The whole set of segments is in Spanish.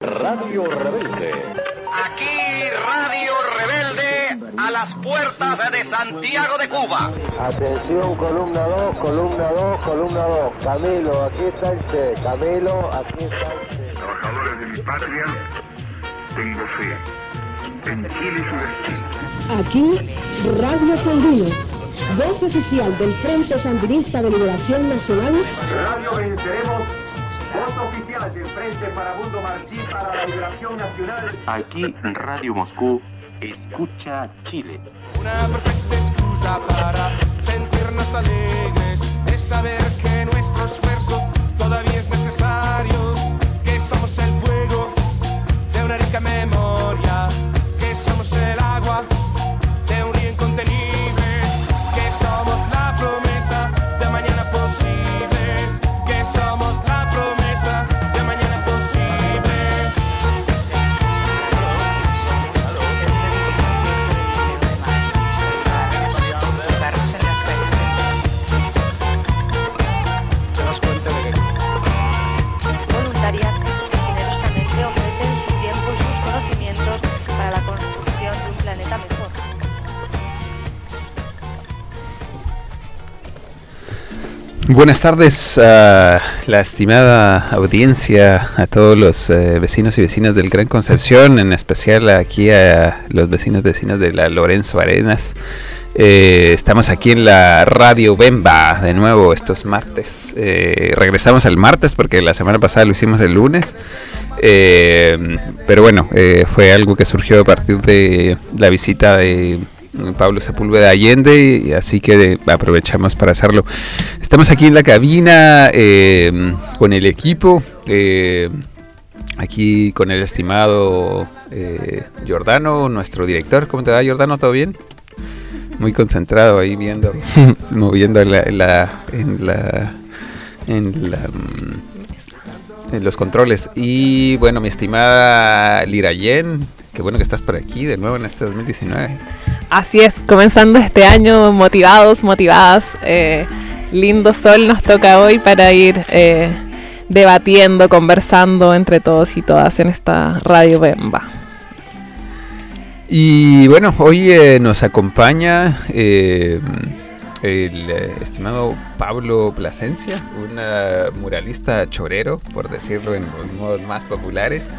Radio Rebelde. Aquí Radio Rebelde a las puertas de Santiago de Cuba. Atención, columna 2, columna 2, columna 2. Camilo, aquí está el Che. Camilo, aquí está el Che. Trabajadores de mi patria, tengo fe. En Chile y su destino. Aquí, Radio Sandino, voz oficial del Frente Sandinista de Liberación Nacional. Radio Venceremos, voz oficial del Frente Farabundo Martí para la Liberación Nacional. Aquí, Radio Moscú, escucha Chile. Una perfecta excusa para sentirnos alegres, es saber que nuestro esfuerzo todavía es necesario, que somos el fuego de una rica memoria, que somos el agua de un río incontenible, que somos la promesa de mañana posible, que somos la promesa de mañana posible. Voluntarias que generosamente ofrecen su tiempo y sus conocimientos para la construcción de un planeta mejor. Buenas tardes a la estimada audiencia, a todos los vecinos y vecinas del Gran Concepción, en especial aquí a los vecinos y vecinas de la Lorenzo Arenas. Estamos aquí en la Radio Bemba de nuevo estos martes. Regresamos al martes porque la semana pasada lo hicimos el lunes. Pero bueno, fue algo que surgió a partir de la visita de Pablo Sepúlveda Allende, y así que aprovechamos para hacerlo. Estamos aquí en la cabina con el equipo, aquí con el estimado Giordano, nuestro director. ¿Cómo te va, Giordano? ¿Todo bien? Muy concentrado ahí viendo, moviendo en los controles. Y bueno, mi estimada Lirayen, qué bueno que estás por aquí de nuevo en este 2019. Así es, comenzando este año motivadas, lindo sol nos toca hoy para ir debatiendo, conversando entre todos y todas en esta Radio Bemba. Y bueno, hoy nos acompaña el estimado Pablo Plasencia, un muralista chorero, por decirlo en los modos más populares,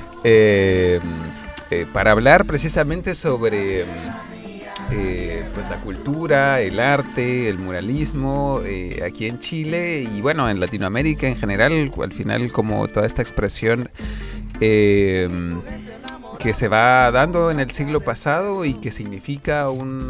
para hablar precisamente sobre pues la cultura, el arte, el muralismo aquí en Chile y bueno, en Latinoamérica en general, al final como toda esta expresión que se va dando en el siglo pasado y que significa un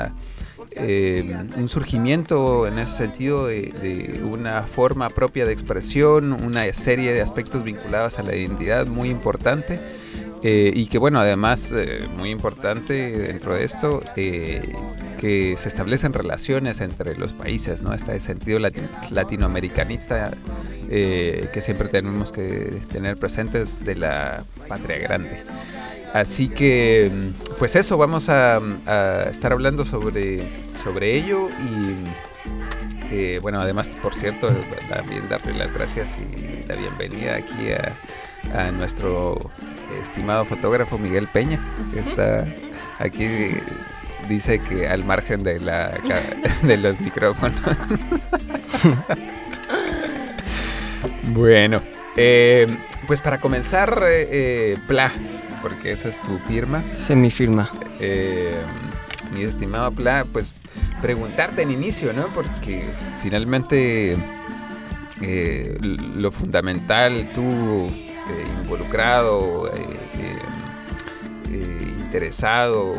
surgimiento en ese sentido de una forma propia de expresión, una serie de aspectos vinculados a la identidad muy importante. Y que bueno, además muy importante dentro de esto, que se establecen relaciones entre los países, ¿no? Este sentido latinoamericanista que siempre tenemos que tener presentes de la patria grande. Así que pues eso, vamos a estar hablando sobre ello y bueno, además, por cierto, también darle las gracias y la bienvenida aquí a nuestro estimado fotógrafo Miguel Peña, que está aquí, dice que al margen de los micrófonos. Bueno, pues para comenzar, Pla, porque esa es tu firma. Esa es mi firma. Mi estimado Pla, pues preguntarte en inicio, ¿no? Porque finalmente lo fundamental, tú involucrado, interesado,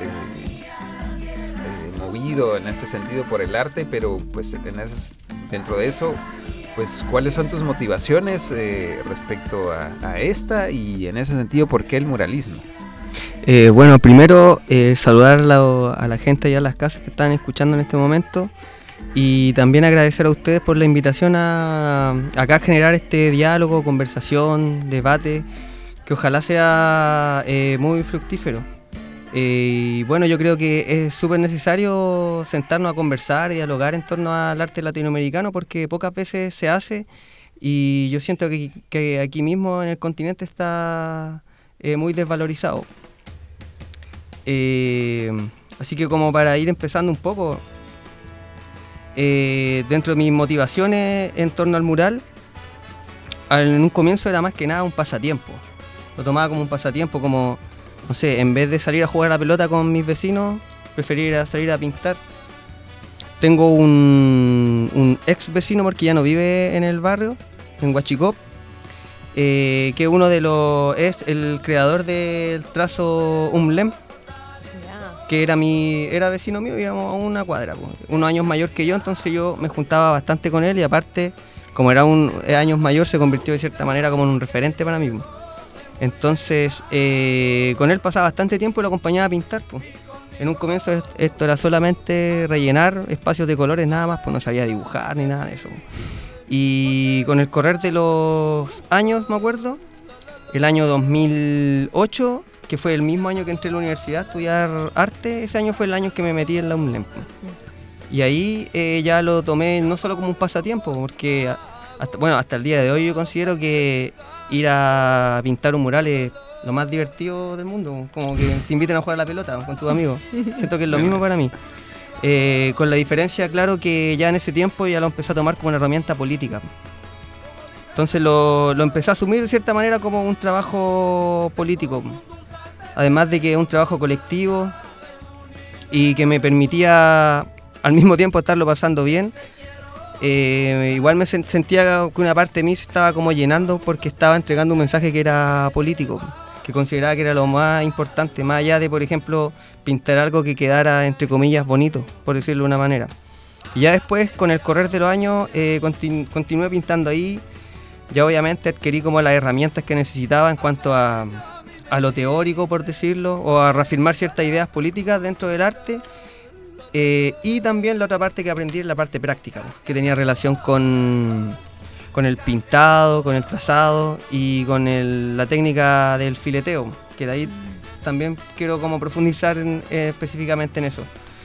movido en este sentido por el arte, pero pues dentro de eso, pues ¿cuáles son tus motivaciones respecto a esta y en ese sentido por qué el muralismo? Bueno, primero saludar a la gente allá en las casas que están escuchando en este momento. Y también agradecer a ustedes por la invitación a acá a generar este diálogo, conversación, debate, que ojalá sea muy fructífero. Y bueno, yo creo que es súper necesario sentarnos a conversar y dialogar en torno al arte latinoamericano porque pocas veces se hace y yo siento que aquí mismo en el continente está muy desvalorizado. Así que como para ir empezando un poco, dentro de mis motivaciones en torno al mural, en un comienzo era más que nada un pasatiempo. Lo tomaba como un pasatiempo, como, no sé, en vez de salir a jugar a la pelota con mis vecinos, prefería salir a pintar. Tengo un ex vecino, porque ya no vive en el barrio, en Huachicop, que es el creador del trazo UMLEM, que era vecino mío, íbamos a una cuadra, unos años mayor que yo, entonces yo me juntaba bastante con él, y aparte, como era años mayor, se convirtió de cierta manera como en un referente para mí. Entonces, con él pasaba bastante tiempo y lo acompañaba a pintar. En un comienzo esto era solamente rellenar espacios de colores nada más, pues no sabía dibujar ni nada de eso. Y con el correr de los años, me acuerdo, el año 2008, que fue el mismo año que entré a la universidad a estudiar arte, ese año fue el año que me metí en la UMLEM. Y ahí ya lo tomé no solo como un pasatiempo, porque hasta el día de hoy yo considero que ir a pintar un mural es lo más divertido del mundo, como que te inviten a jugar a la pelota con tus amigos. Siento que es lo mismo para mí. Con la diferencia, claro, que ya en ese tiempo ya lo empecé a tomar como una herramienta política. Entonces lo empecé a asumir de cierta manera como un trabajo político. Además de que es un trabajo colectivo y que me permitía al mismo tiempo estarlo pasando bien. Igual me sentía que una parte de mí se estaba como llenando porque estaba entregando un mensaje que era político, que consideraba que era lo más importante, más allá de, por ejemplo, pintar algo que quedara, entre comillas, bonito, por decirlo de una manera. Y ya después, con el correr de los años, continué pintando ahí. Ya obviamente adquirí como las herramientas que necesitaba en cuanto a lo teórico, por decirlo, o a reafirmar ciertas ideas políticas dentro del arte. Y también la otra parte que aprendí es la parte práctica, que tenía relación con el pintado, con el trazado y con la técnica del fileteo, que de ahí también quiero como profundizar específicamente en eso.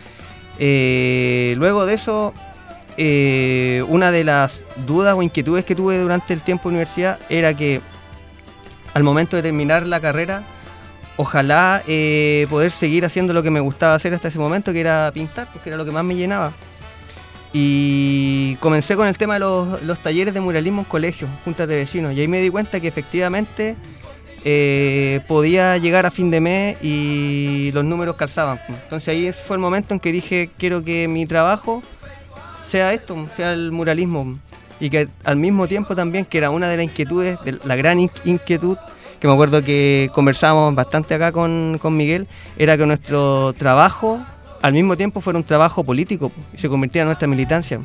Luego de eso, una de las dudas o inquietudes que tuve durante el tiempo de universidad era que al momento de terminar la carrera, ojalá poder seguir haciendo lo que me gustaba hacer hasta ese momento, que era pintar, porque era lo que más me llenaba. Y comencé con el tema de los talleres de muralismo en colegios, juntas de vecinos, y ahí me di cuenta que efectivamente podía llegar a fin de mes y los números calzaban. Entonces ahí fue el momento en que dije, quiero que mi trabajo sea esto, sea el muralismo, y que al mismo tiempo también, que era una de las inquietudes, la gran inquietud, que me acuerdo que conversábamos bastante acá con Miguel, era que nuestro trabajo al mismo tiempo fuera un trabajo político y se convirtiera en nuestra militancia.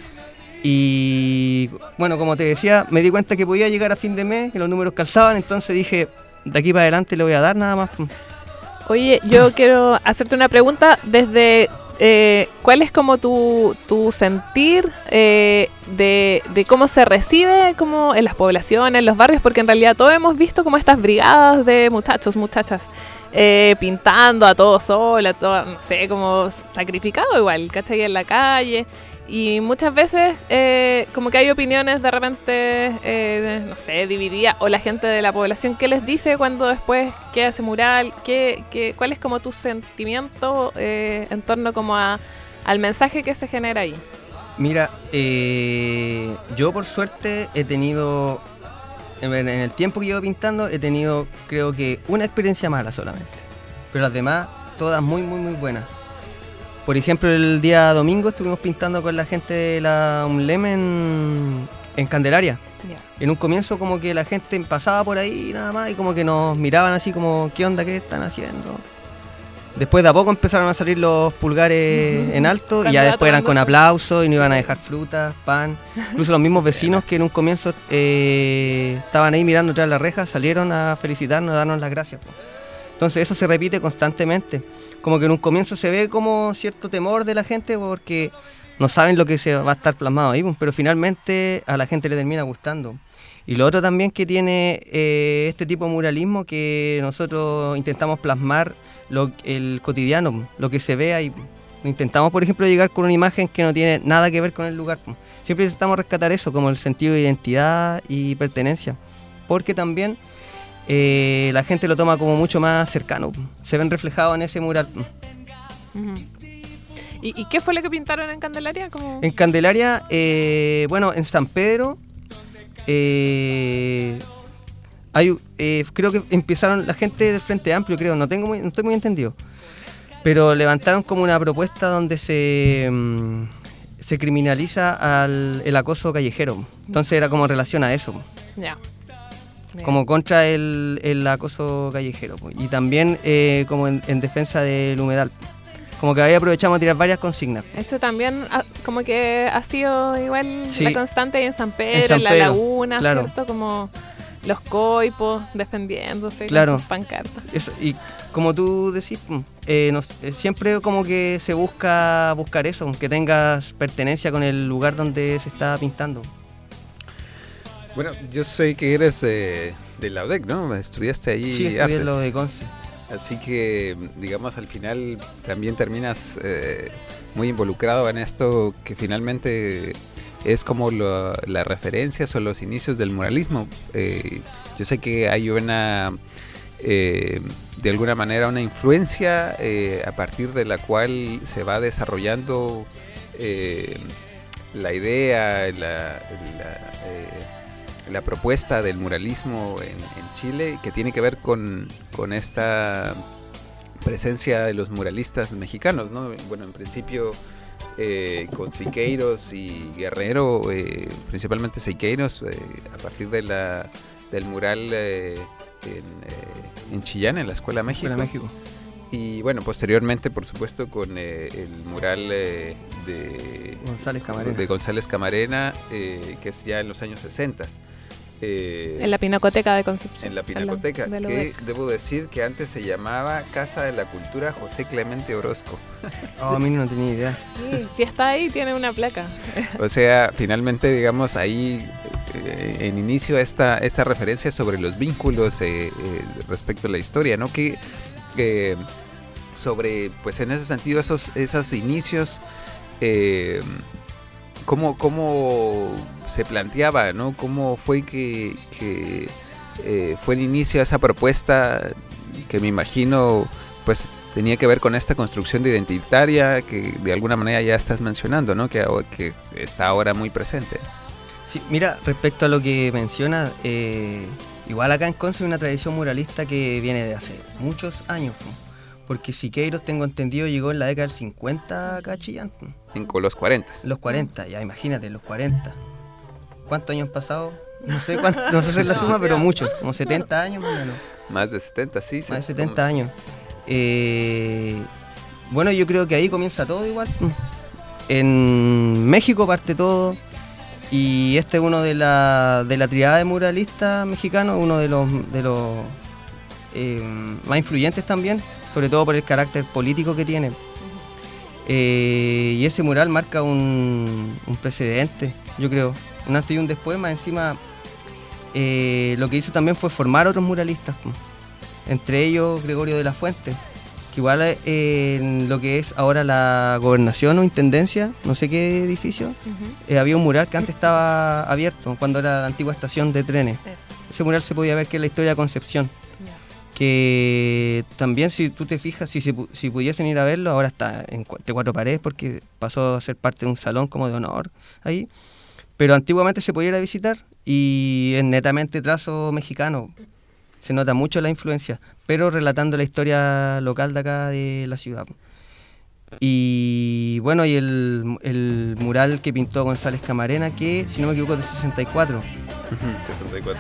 Y bueno, como te decía, me di cuenta que podía llegar a fin de mes, que los números calzaban, entonces dije, de aquí para adelante le voy a dar nada más. Oye, yo quiero hacerte una pregunta desde ¿cuál es como tu sentir de cómo se recibe como en las poblaciones, en los barrios? Porque en realidad todos hemos visto como estas brigadas de muchachos, muchachas pintando a todo sol, a todo, no sé, como sacrificado igual, ¿cachai? En la calle. Y muchas veces como que hay opiniones de repente, no sé, divididas, o la gente de la población, ¿qué les dice cuando después queda ese mural? ¿Cuál es como tu sentimiento en torno como al mensaje que se genera ahí? Mira, yo por suerte he tenido, en el tiempo que llevo pintando, he tenido creo que una experiencia mala solamente, pero las demás todas muy, muy, muy buenas. Por ejemplo, el día domingo estuvimos pintando con la gente de la UMLEM en Candelaria. Yeah. En un comienzo como que la gente pasaba por ahí nada más y como que nos miraban así como, ¿qué onda? ¿Qué están haciendo? Después de a poco empezaron a salir los pulgares en alto y ya después eran con aplausos y nos iban a dejar frutas, pan. Incluso los mismos vecinos que en un comienzo estaban ahí mirando tras la reja salieron a felicitarnos, a darnos las gracias. Entonces eso se repite constantemente. Como que en un comienzo se ve como cierto temor de la gente porque no saben lo que se va a estar plasmado ahí, pero finalmente a la gente le termina gustando. Y lo otro también que tiene este tipo de muralismo, que nosotros intentamos plasmar el cotidiano, lo que se ve ahí. Intentamos, por ejemplo, llegar con una imagen que no tiene nada que ver con el lugar, siempre intentamos rescatar eso, como el sentido de identidad y pertenencia, porque también la gente lo toma como mucho más cercano, se ven reflejados en ese mural. ¿Y qué fue lo que pintaron en Candelaria? En Candelaria, bueno, en San Pedro, creo que empezaron la gente del Frente Amplio, creo, no estoy muy entendido, pero levantaron como una propuesta donde se criminaliza el acoso callejero, entonces era como en relación a eso. Ya. Como contra el acoso callejero, y también como en defensa del humedal. Como que ahí aprovechamos a tirar varias consignas. Eso también como que ha sido igual sí. La constante ahí en San Pedro, en la laguna, claro. ¿Cierto? Como los coipos defendiéndose claro. Con sus pancartas. Eso, y como tú decís, siempre como que se buscar eso, que tengas pertenencia con el lugar donde se está pintando. Bueno, yo sé que eres de la UDEC, ¿no? Estudiaste ahí. Sí, estudié en la UDEC 11. Así que, digamos, al final también terminas muy involucrado en esto que finalmente es como las referencias o los inicios del muralismo. Yo sé que hay una, de alguna manera, una influencia a partir de la cual se va desarrollando la idea, la propuesta del muralismo en Chile, que tiene que ver con esta presencia de los muralistas mexicanos, ¿no? Bueno, en principio con Siqueiros y Guerrero, principalmente Siqueiros, a partir del mural en Chillán, en la Escuela México. Y bueno, posteriormente, por supuesto, con el mural de González Camarena, que es ya en los años 60. En la Pinacoteca de Concepción. En la Pinacoteca, que debo decir que antes se llamaba Casa de la Cultura José Clemente Orozco. A mí no tenía idea. Sí, si está ahí, tiene una placa. O sea, finalmente, digamos, ahí en inicio esta referencia sobre los vínculos respecto a la historia, ¿no? Que sobre, pues en ese sentido, esos inicios, cómo se planteaba, ¿no? Cómo fue que fue el inicio de esa propuesta que me imagino, pues tenía que ver con esta construcción identitaria que de alguna manera ya estás mencionando, ¿no? Que está ahora muy presente. Sí, mira, respecto a lo que mencionas, igual acá en Conce hay una tradición muralista que viene de hace muchos años, ¿no? Porque Siqueiros, tengo entendido, llegó en la década del 50 acá a Chillán. En los 40. Los 40, ya imagínate, los 40. ¿Cuántos años han pasado? No sé hacer la suma, pero muchos, como 70 años más o menos. Más de 70, sí. Más de 70 años. Bueno, yo creo que ahí comienza todo igual. En México parte todo. Y este es uno de la triada de muralistas mexicanos, uno de los más influyentes también, sobre todo por el carácter político que tiene. Y ese mural marca un precedente, yo creo, un antes y un después. Más encima, lo que hizo también fue formar otros muralistas, entre ellos Gregorio de la Fuente, que igual en lo que es ahora la gobernación o intendencia, no sé qué edificio, había un mural que antes estaba abierto, cuando era la antigua estación de trenes. Ese mural se podía ver que es la historia de Concepción. Que también, si tú te fijas, si pudiesen ir a verlo, ahora está entre cuatro paredes porque pasó a ser parte de un salón como de honor ahí, pero antiguamente se podía ir a visitar y es netamente trazo mexicano, se nota mucho la influencia, pero relatando la historia local de acá de la ciudad. Y bueno, y el mural que pintó González Camarena, que si no me equivoco es de 64. 64.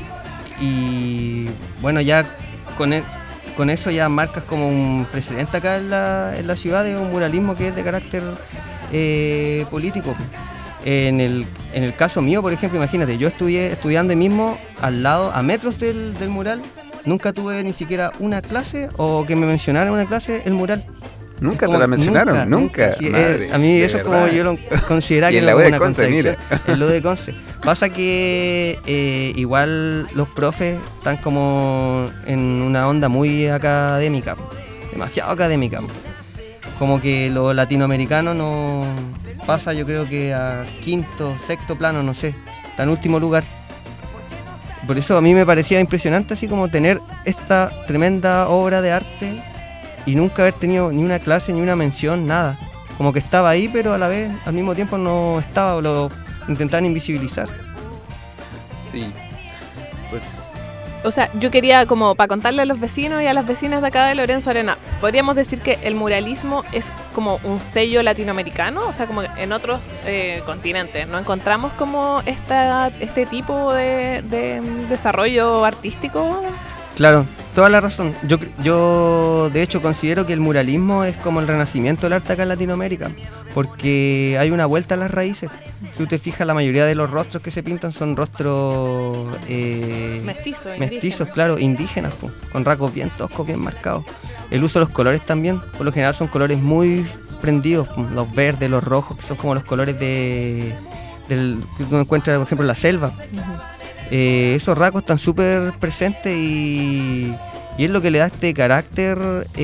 Y bueno, ya con eso ya marcas como un precedente acá en la ciudad de un muralismo que es de carácter político. En el caso mío, por ejemplo, imagínate, yo estudiando ahí mismo, al lado, a metros del mural, nunca tuve ni siquiera una clase o que me mencionaran una clase el mural. ¿Nunca te la mencionaron? Nunca. Sí, a mí eso es como yo lo consideraba que era una contradicción. En lo de Conce. Pasa que igual los profes están como en una onda muy académica, demasiado académica. como que lo latinoamericano no pasa, yo creo que a quinto, sexto plano, no sé, está en último lugar. Por eso a mí me parecía impresionante así como tener esta tremenda obra de arte y nunca haber tenido ni una clase, ni una mención, nada. Como que estaba ahí, pero a la vez, al mismo tiempo no estaba, lo intentaban invisibilizar. Sí, pues... O sea, yo quería como para contarle a los vecinos y a las vecinas de acá de Lorenzo Arena, ¿podríamos decir que el muralismo es como un sello latinoamericano? O sea, como en otros continentes, ¿no encontramos como este tipo de desarrollo artístico? Claro, toda la razón. Yo de hecho considero que el muralismo es como el renacimiento del arte acá en Latinoamérica, porque hay una vuelta a las raíces. Si usted fija, la mayoría de los rostros que se pintan son rostros mestizos, claro, indígenas, pues, con rasgos bien toscos, bien marcados. El uso de los colores también, por lo general son colores muy prendidos, los verdes, los rojos, que son como los colores que uno encuentra, por ejemplo, en la selva. Esos rasgos están súper presentes y es lo que le da este carácter,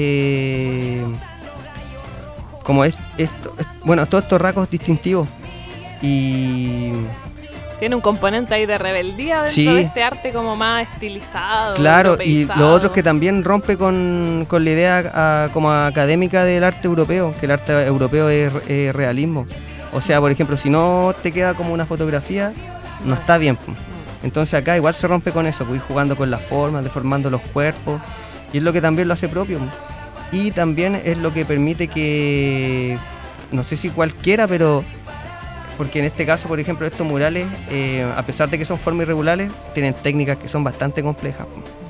como todos estos rasgos distintivos. Y tiene un componente ahí de rebeldía dentro de este arte como más estilizado. Claro, y lo otro es que también rompe con la idea como académica del arte europeo, que el arte europeo es realismo. O sea, por ejemplo, si no te queda como una fotografía, no está bien. Entonces acá igual se rompe con eso, pues ir jugando con las formas, deformando los cuerpos, y es lo que también lo hace propio. Y también es lo que permite que, no sé si cualquiera, pero porque en este caso, por ejemplo, estos murales, a pesar de que son formas irregulares, tienen técnicas que son bastante complejas.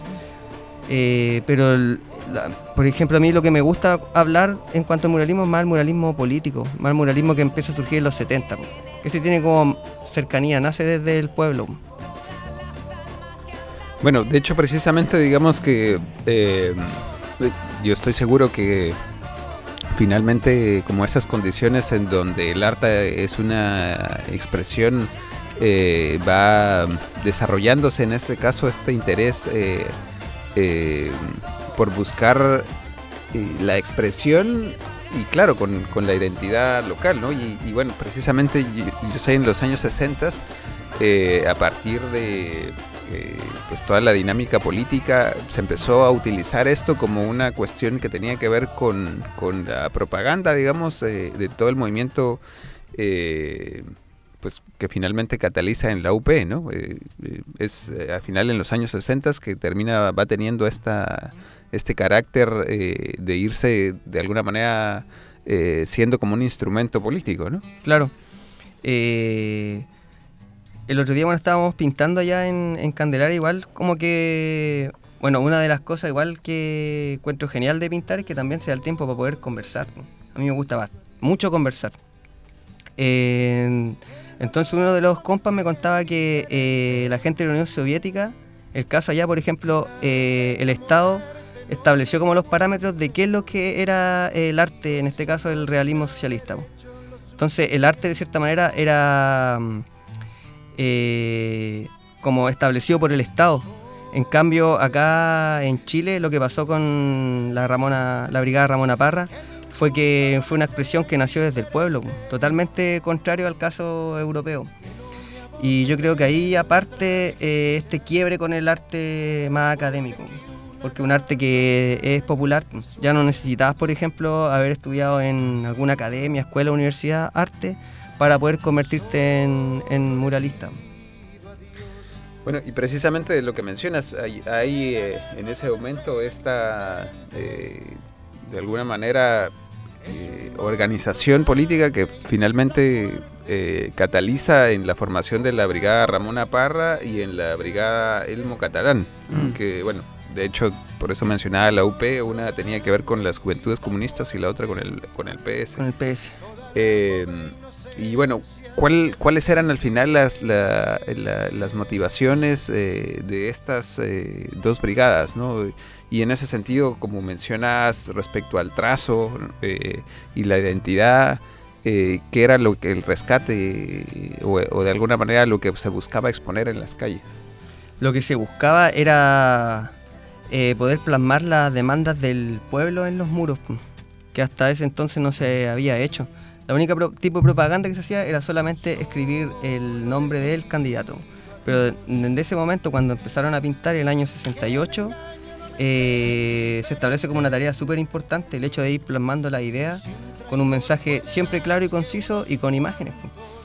Pero, por ejemplo, a mí lo que me gusta hablar en cuanto al muralismo es más el muralismo político, más el muralismo que empieza a surgir en los 70, que se tiene como cercanía, nace desde el pueblo. Bueno, de hecho, precisamente, digamos que yo estoy seguro que finalmente, como esas condiciones en donde el arte es una expresión, va desarrollándose en este caso este interés por buscar la expresión y claro, con la identidad local, ¿no? Y bueno, precisamente yo sé en los años 60, a partir de pues toda la dinámica política, se empezó a utilizar esto como una cuestión que tenía que ver con la propaganda, digamos, de todo el movimiento pues que finalmente cataliza en la UP, ¿no? Es al final en los años 60 que va teniendo este carácter de irse de alguna manera siendo como un instrumento político, ¿no? Claro. El otro día, estábamos pintando allá en Candelaria, igual como que, una de las cosas igual que encuentro genial de pintar es que también se da el tiempo para poder conversar, ¿no? A mí me gusta mucho conversar. Entonces uno de los compas me contaba que la gente de la Unión Soviética, el caso allá, por ejemplo, el Estado estableció como los parámetros de qué es lo que era el arte, en este caso el realismo socialista. Entonces el arte de cierta manera era como establecido por el Estado. En cambio acá en Chile lo que pasó con la Brigada Ramona Parra fue una expresión que nació desde el pueblo, totalmente contrario al caso europeo. Y yo creo que ahí aparte este quiebre con el arte más académico, porque un arte que es popular, ya no necesitabas, por ejemplo, haber estudiado en alguna academia, escuela, universidad, arte, para poder convertirte en muralista. Bueno, y precisamente de lo que mencionas, hay en ese momento esta, de alguna manera, organización política que finalmente cataliza en la formación de la Brigada Ramona Parra y en la Brigada Elmo Catalán, que de hecho, por eso mencionaba la UP, una tenía que ver con las Juventudes Comunistas y la otra con el PS. Con el PS. Y bueno, ¿cuáles eran al final las motivaciones de estas dos brigadas, ¿no? Y en ese sentido, como mencionas respecto al trazo y la identidad, ¿qué era lo que el rescate o de alguna manera lo que se buscaba exponer en las calles? Lo que se buscaba era poder plasmar las demandas del pueblo en los muros. que hasta ese entonces no se había hecho. La única tipo de propaganda que se hacía era solamente escribir el nombre del candidato. Pero en ese momento, cuando empezaron a pintar, el año 68, se establece como una tarea súper importante el hecho de ir plasmando la idea con un mensaje siempre claro y conciso y con imágenes.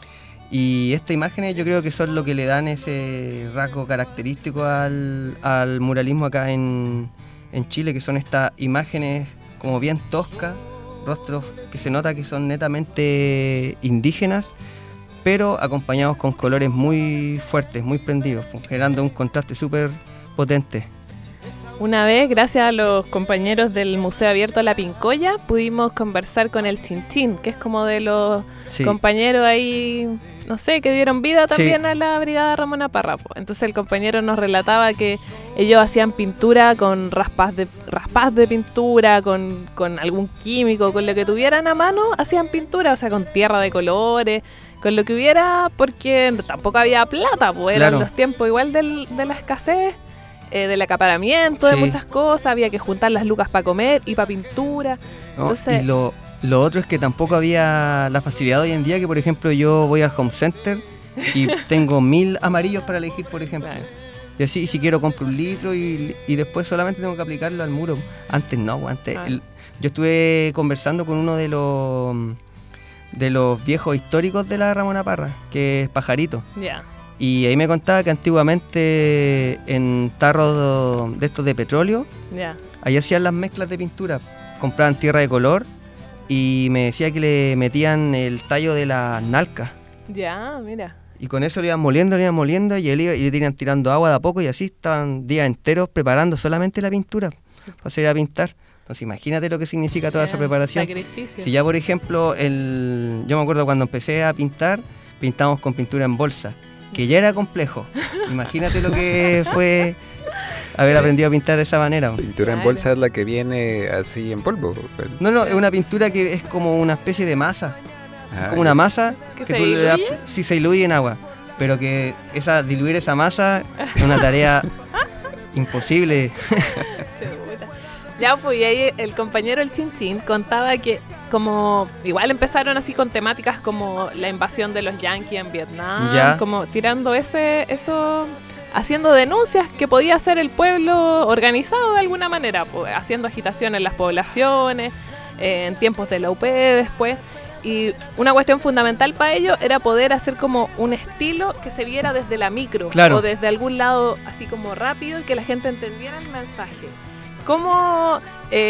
Y estas imágenes yo creo que son lo que le dan ese rasgo característico al muralismo acá en Chile, que son estas imágenes como bien toscas, rostros que se nota que son netamente indígenas, pero acompañados con colores muy fuertes, muy prendidos, generando un contraste súper potente. Una vez, gracias a los compañeros del Museo Abierto La Pincoya, pudimos conversar con el Chinchín, que es como de los compañeros ahí, no sé, que dieron vida también a la Brigada Ramona Parra. Entonces el compañero nos relataba que ellos hacían pintura con raspas de pintura, con algún químico, con lo que tuvieran a mano, hacían pintura, o sea, con tierra de colores, con lo que hubiera, porque tampoco había plata, pues eran los tiempos igual de la escasez. Del acaparamiento, de muchas cosas, había que juntar las lucas para comer y para pintura. Entonces, y lo otro es que tampoco había la facilidad hoy en día, que por ejemplo yo voy al Home Center y tengo 1000 amarillos para elegir, por ejemplo. Y así, si quiero compro 1 litro y después solamente tengo que aplicarlo al muro. Antes no, yo estuve conversando con uno de los viejos históricos de la Ramona Parra, que es Pajarito. Y ahí me contaba que antiguamente en tarros de estos de petróleo, ahí hacían las mezclas de pintura, compraban tierra de color y me decía que le metían el tallo de la nalca. Mira. Y con eso lo iban moliendo y le iban tirando agua de a poco y así estaban días enteros preparando solamente la pintura para salir a pintar. Entonces imagínate lo que significa toda esa preparación. Sacrificio. Si ya por ejemplo, yo me acuerdo cuando empecé a pintar, pintamos con pintura en bolsa, que ya era complejo. Imagínate lo que fue haber aprendido a pintar de esa manera. Pintura en bolsa es la que viene así en polvo. No, es una pintura que es como una especie de masa. Como una masa que tú le das, sí, se diluye en agua, pero que diluir esa masa es una tarea imposible. Ya, pues, y ahí el compañero el Chinchín contaba que como igual empezaron así con temáticas como la invasión de los yanquis en Vietnam, como tirando eso, haciendo denuncias que podía hacer el pueblo organizado de alguna manera, pues, haciendo agitación en las poblaciones, en tiempos de la UP después. Y una cuestión fundamental para ello era poder hacer como un estilo que se viera desde la micro, o desde algún lado así como rápido y que la gente entendiera el mensaje. Como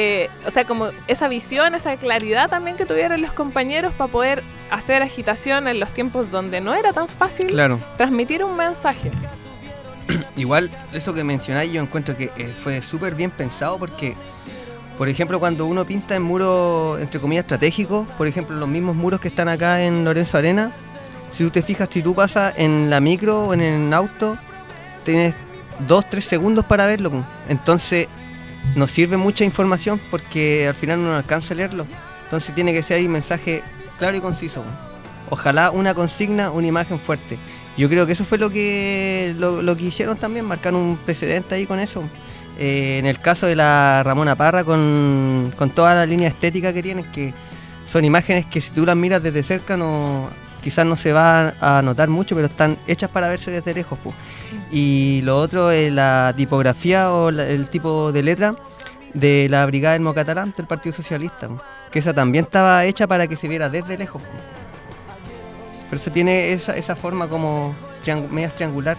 esa visión, esa claridad también que tuvieron los compañeros para poder hacer agitación en los tiempos donde no era tan fácil transmitir un mensaje. Igual, eso que mencionáis, yo encuentro que fue súper bien pensado porque, por ejemplo, cuando uno pinta en muros, entre comillas, estratégicos, por ejemplo, los mismos muros que están acá en Lorenzo Arena, si tú te fijas, si tú pasas en la micro o en el auto, tienes 2-3 segundos para verlo. Entonces nos sirve mucha información porque al final no alcanza a leerlo. Entonces tiene que ser ahí un mensaje claro y conciso. Ojalá una consigna, una imagen fuerte. Yo creo que eso fue lo que hicieron también, marcar un precedente ahí con eso. En el caso de la Ramona Parra, con toda la línea estética que tienen, que son imágenes que si tú las miras desde cerca quizás no se va a notar mucho, pero están hechas para verse desde lejos. Y lo otro es la tipografía o el tipo de letra de la Brigada del Mocatalán del Partido Socialista, que esa también estaba hecha para que se viera desde lejos. Pero eso tiene esa forma como media triangular.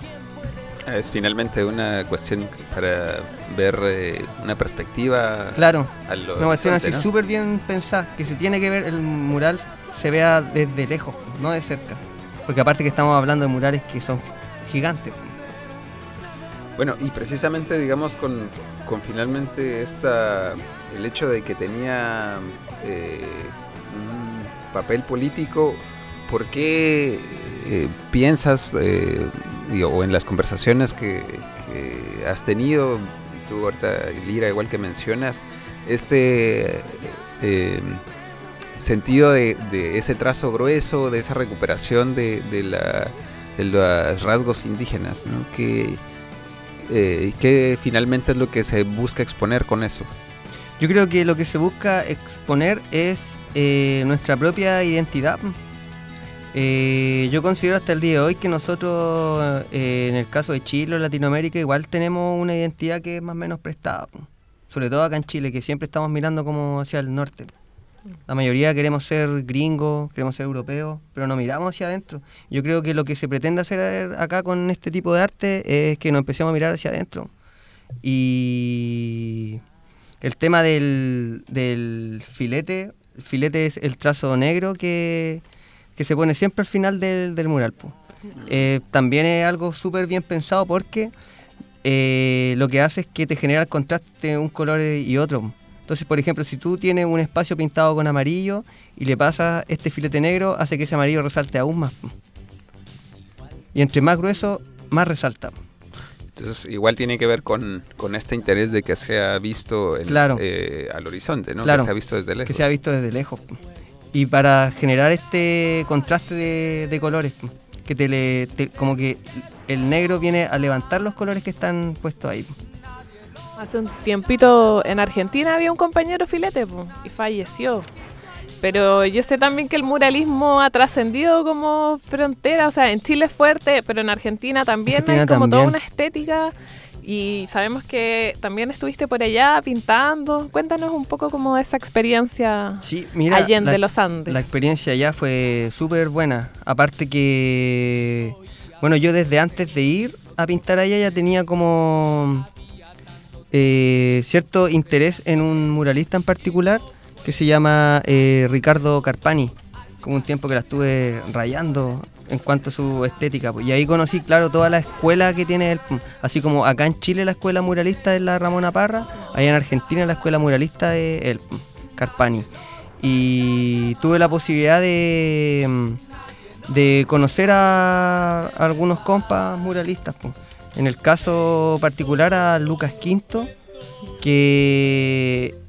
Es finalmente una cuestión para ver una perspectiva. Claro, una cuestión así súper bien pensada, que se tiene que ver el mural, se vea desde lejos, no de cerca. Porque aparte que estamos hablando de murales que son gigantes. Bueno, y precisamente, digamos, con finalmente el hecho de que tenía un papel político, ¿por qué piensas, o en las conversaciones que has tenido, tú ahorita, Lira, igual que mencionas, sentido de ese trazo grueso, de esa recuperación de los rasgos indígenas, ¿no? Que finalmente es lo que se busca exponer con eso? Yo creo que lo que se busca exponer es nuestra propia identidad. Yo considero hasta el día de hoy que nosotros, en el caso de Chile o Latinoamérica, igual tenemos una identidad que es más o menos prestada, sobre todo acá en Chile, que siempre estamos mirando como hacia el norte. La mayoría queremos ser gringos, queremos ser europeos, pero no miramos hacia adentro. Yo creo que lo que se pretende hacer acá con este tipo de arte es que nos empecemos a mirar hacia adentro. Y el tema del filete, el filete es el trazo negro que se pone siempre al final del mural. También es algo súper bien pensado porque lo que hace es que te genera el contraste de un color y otro. Entonces, por ejemplo, si tú tienes un espacio pintado con amarillo y le pasas este filete negro, hace que ese amarillo resalte aún más. Y entre más grueso, más resalta. Entonces, igual tiene que ver con este interés de que sea visto al horizonte, ¿no? Claro, que sea visto desde lejos. Que sea visto desde lejos. Y para generar este contraste de colores, que como que el negro viene a levantar los colores que están puestos ahí. Hace un tiempito en Argentina había un compañero filete y falleció. Pero yo sé también que el muralismo ha trascendido como frontera. O sea, en Chile es fuerte, pero en Argentina también hay como toda una estética. Y sabemos que también estuviste por allá pintando. Cuéntanos un poco como esa experiencia allende los Andes. La experiencia allá fue súper buena. Aparte que, bueno, yo desde antes de ir a pintar allá ya tenía como cierto interés en un muralista en particular que se llama Ricardo Carpani. Como un tiempo que la estuve rayando en cuanto a su estética. Y ahí conocí, claro, toda la escuela que tiene él. Así como acá en Chile la escuela muralista es la Ramona Parra, allá en Argentina la escuela muralista es él, Carpani. Y tuve la posibilidad de conocer a algunos compas muralistas. En el caso particular a Lucas Quinto, que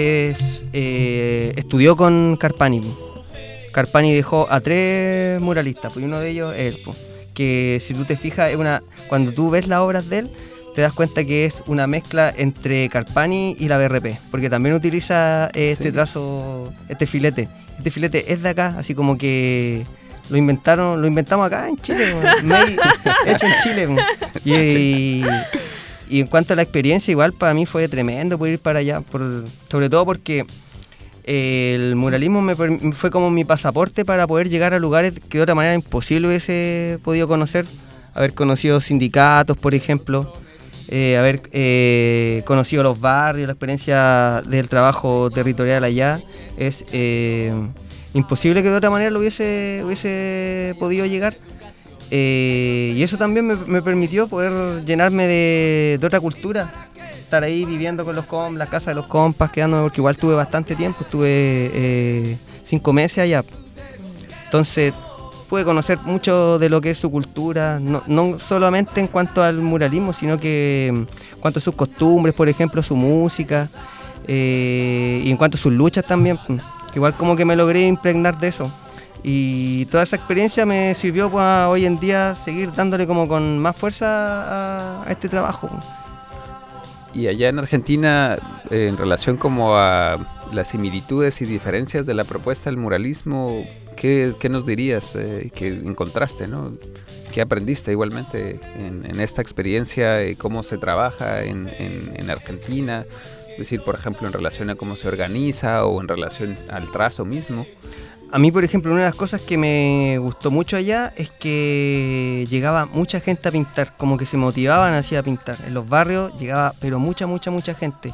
estudió con Carpani. Carpani dejó a 3 muralistas, y uno de ellos es él, que si tú te fijas, cuando tú ves las obras de él, te das cuenta que es una mezcla entre Carpani y la BRP, porque también utiliza este trazo, este filete. Este filete es de acá, así como que lo inventamos acá en Chile, hecho en Chile. Y en cuanto a la experiencia, igual para mí fue tremendo poder ir para allá, sobre todo porque el muralismo fue como mi pasaporte para poder llegar a lugares que de otra manera imposible hubiese podido conocer. Haber conocido sindicatos, por ejemplo, haber conocido los barrios, la experiencia del trabajo territorial allá. Es imposible que de otra manera lo hubiese podido llegar. Y eso también me permitió poder llenarme de otra cultura. Estar ahí viviendo con la casa de los compas, quedándome, porque igual tuve bastante tiempo, estuve 5 meses allá. Entonces pude conocer mucho de lo que es su cultura, no solamente en cuanto al muralismo, sino que en cuanto a sus costumbres, por ejemplo, su música, y en cuanto a sus luchas también, que igual como que me logré impregnar de eso. Y toda esa experiencia me sirvió para hoy en día seguir dándole como con más fuerza a este trabajo. Y allá en Argentina, en relación como a las similitudes y diferencias de la propuesta del muralismo, ¿qué nos dirías que encontraste, ¿no? ¿Qué aprendiste igualmente en esta experiencia? ¿Cómo se trabaja en Argentina? Es decir, por ejemplo, en relación a cómo se organiza o en relación al trazo mismo. A mí, por ejemplo, una de las cosas que me gustó mucho allá es que llegaba mucha gente a pintar, como que se motivaban así a pintar. En los barrios llegaba, pero mucha gente.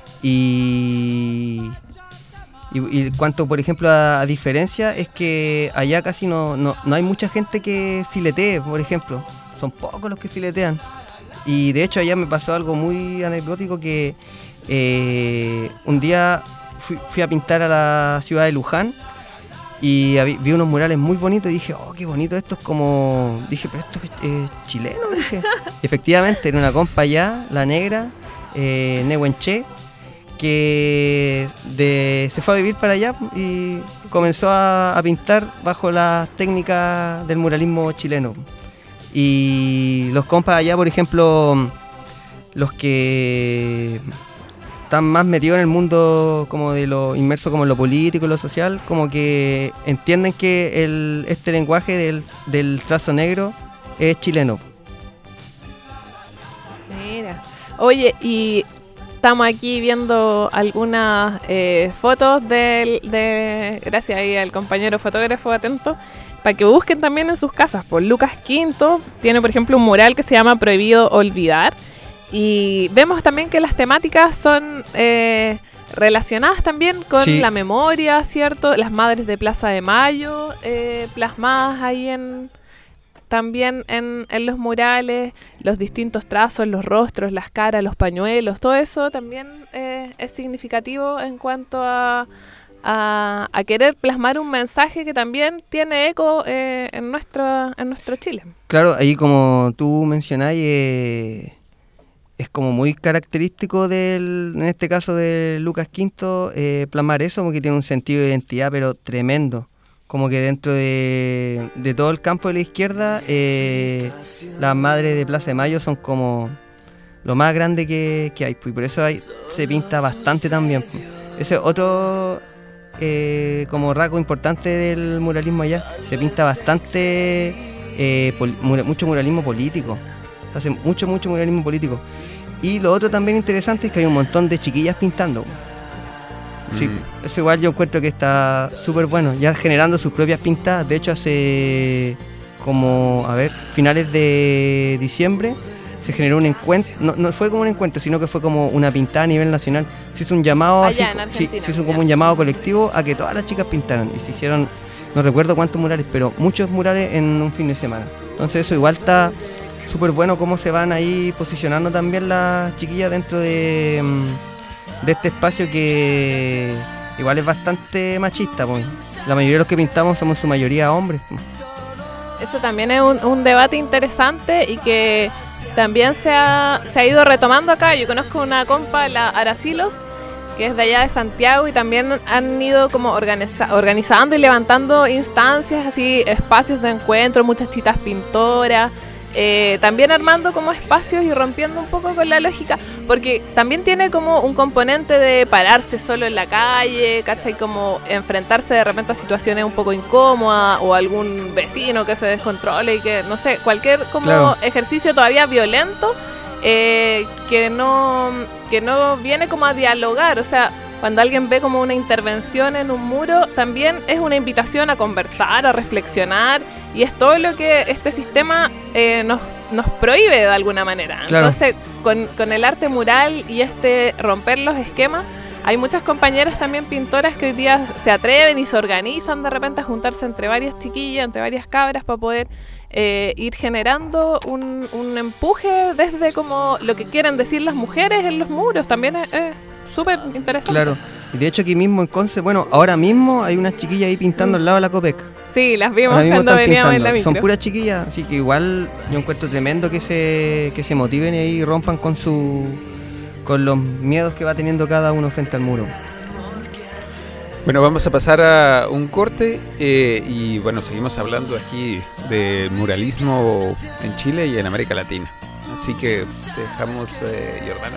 Y cuanto, por ejemplo, a diferencia, es que allá casi no hay mucha gente que filetee, por ejemplo. Son pocos los que filetean. Y de hecho allá me pasó algo muy anecdótico que un día fui a pintar a la ciudad de Luján. Y vi unos murales muy bonitos y dije, oh, qué bonito esto, es como... Dije, pero esto es chileno, dije. Y efectivamente, era una compa allá, la negra, Nehuenche, que se fue a vivir para allá y comenzó a pintar bajo las técnicas del muralismo chileno. Y los compas allá, por ejemplo, los que están más metidos en el mundo como de lo inmerso como en lo político y lo social, como que entienden que este lenguaje del trazo negro es chileno. Mira, oye, y estamos aquí viendo algunas fotos gracias ahí al compañero fotógrafo atento, para que busquen también en sus casas. Por Lucas Quinto tiene, por ejemplo, un mural que se llama Prohibido Olvidar. Y vemos también que las temáticas son relacionadas también con la memoria, ¿cierto? Las madres de Plaza de Mayo, plasmadas ahí también en los murales, los distintos trazos, los rostros, las caras, los pañuelos, todo eso también es significativo en cuanto a querer plasmar un mensaje que también tiene eco en nuestro Chile. Claro, ahí como tú mencionáis, es como muy característico en este caso de Lucas Quinto, plasmar eso, porque tiene un sentido de identidad pero tremendo. Como que dentro de todo el campo de la izquierda, las madres de Plaza de Mayo son como lo más grande que hay, pues, y por eso se pinta bastante también, pues. Ese es otro como rasgo importante del muralismo allá, se pinta bastante, mucho muralismo político. Hace mucho muralismo político. Y lo otro también interesante es que hay un montón de chiquillas pintando. Sí, eso igual yo encuentro que está súper bueno, ya generando sus propias pintadas. De hecho, hace como, finales de diciembre se generó un encuentro, no fue como un encuentro, sino que fue como una pintada a nivel nacional. Se hizo un llamado, allá en Argentina, se hizo como un llamado colectivo a que todas las chicas pintaran. Y se hicieron, no recuerdo cuántos murales, pero muchos murales en un fin de semana. Entonces eso igual está súper bueno, cómo se van ahí posicionando también las chiquillas dentro de este espacio que igual es bastante machista, pues. La mayoría de los que pintamos somos en su mayoría hombres, pues. Eso también es un debate interesante y que también se ha ido retomando acá. Yo conozco una compa, la Aracilos, que es de allá de Santiago, y también han ido como organizando y levantando instancias, así espacios de encuentro, muchas chicas pintoras, también armando como espacios y rompiendo un poco con la lógica, porque también tiene como un componente de pararse solo en la calle, ¿cachai? Como enfrentarse de repente a situaciones un poco incómodas o algún vecino que se descontrole y que, no sé, cualquier como ejercicio todavía violento que no viene como a dialogar. O sea, cuando alguien ve como una intervención en un muro, también es una invitación a conversar, a reflexionar, y es todo lo que este sistema nos prohíbe de alguna manera. Claro. Entonces, con el arte mural y romper los esquemas, hay muchas compañeras también pintoras que hoy día se atreven y se organizan de repente a juntarse entre varias chiquillas, entre varias cabras, para poder ir generando un empuje desde como lo que quieren decir las mujeres en los muros. También es súper interesante. Claro, y de hecho aquí mismo en Conce, bueno, ahora mismo hay unas chiquillas ahí pintando al lado de la Copec. Sí, las vimos cuando veníamos en la micro. Son puras chiquillas, así que igual yo encuentro tremendo que se motiven y ahí rompan con los miedos que va teniendo cada uno frente al muro. Bueno, vamos a pasar a un corte y bueno, seguimos hablando aquí del muralismo en Chile y en América Latina. Así que te dejamos, Jordana.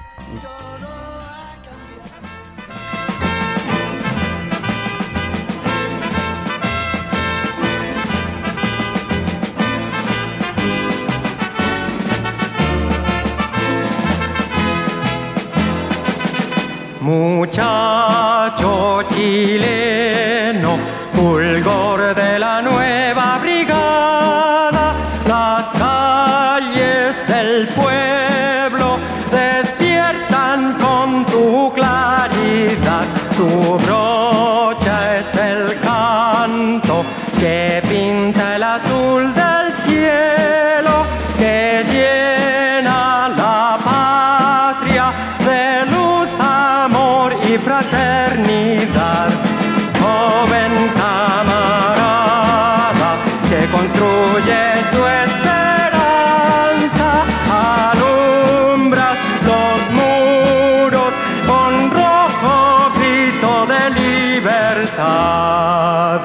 Muchacho chileno, fulgor de la nueva brigada, las calles del pueblo despiertan con tu claridad. Tu brocha es el canto que pinta el azul del cielo, que llena la patria de luz, amor y fraternidad. Joven camarada, que construyes tu esperanza, alumbras los muros con rojo grito de libertad.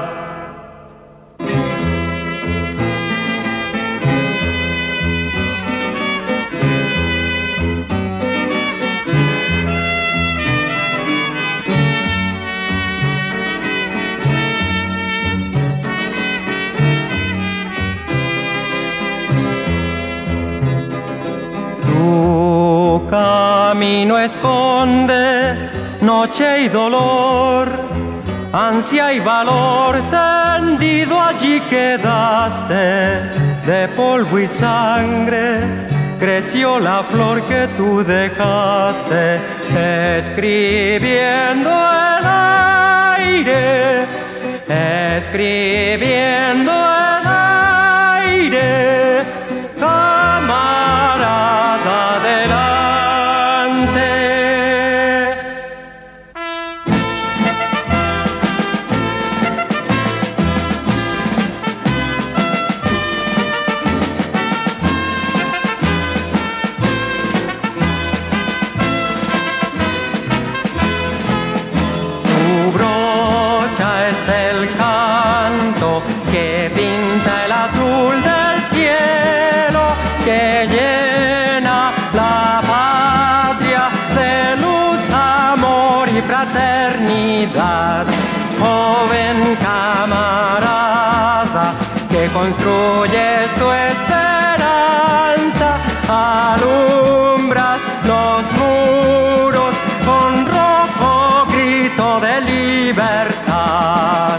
camino esconde noche y dolor, ansia y valor, tendido allí quedaste, de polvo y sangre creció la flor que tú dejaste, escribiendo el aire, escribiendo el aire, camarada adelante. Que pinta el azul del cielo, que llena la patria de luz, amor y fraternidad. Joven camarada, que construyes tu esperanza, alumbras los muros con rojo grito de libertad.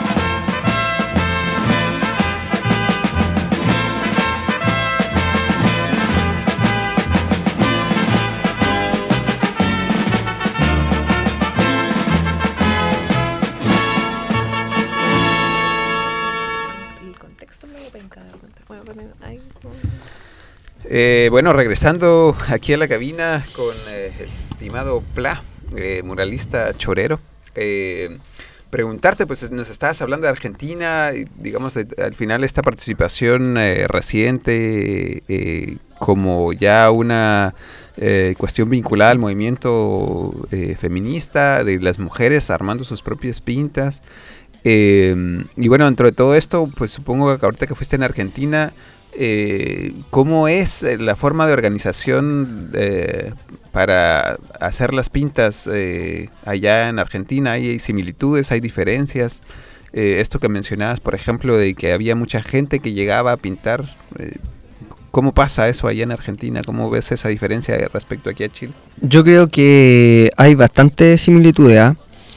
Bueno, regresando aquí a la cabina con el estimado Pla, muralista chorero. Preguntarte, pues nos estabas hablando de Argentina, digamos, al final esta participación reciente como ya una cuestión vinculada al movimiento feminista, de las mujeres armando sus propias pintas. Y bueno, dentro de todo esto, pues supongo que ahorita que fuiste en Argentina, ¿cómo es la forma de organización para hacer las pintas allá en Argentina? ¿Hay similitudes, hay diferencias? Esto que mencionabas, por ejemplo, de que había mucha gente que llegaba a pintar, ¿cómo pasa eso allá en Argentina? ¿Cómo ves esa diferencia respecto aquí a Chile? Yo creo que hay bastante similitudes,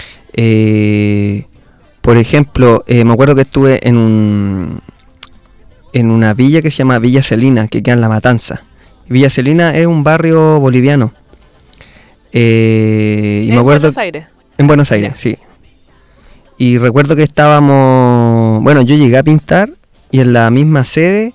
por ejemplo, me acuerdo que estuve en una villa que se llama Villa Celina, que queda en La Matanza. Villa Celina es un barrio boliviano. Y me acuerdo, Buenos Aires. En Buenos Aires, sí. Y recuerdo que estábamos... Bueno, yo llegué a pintar y en la misma sede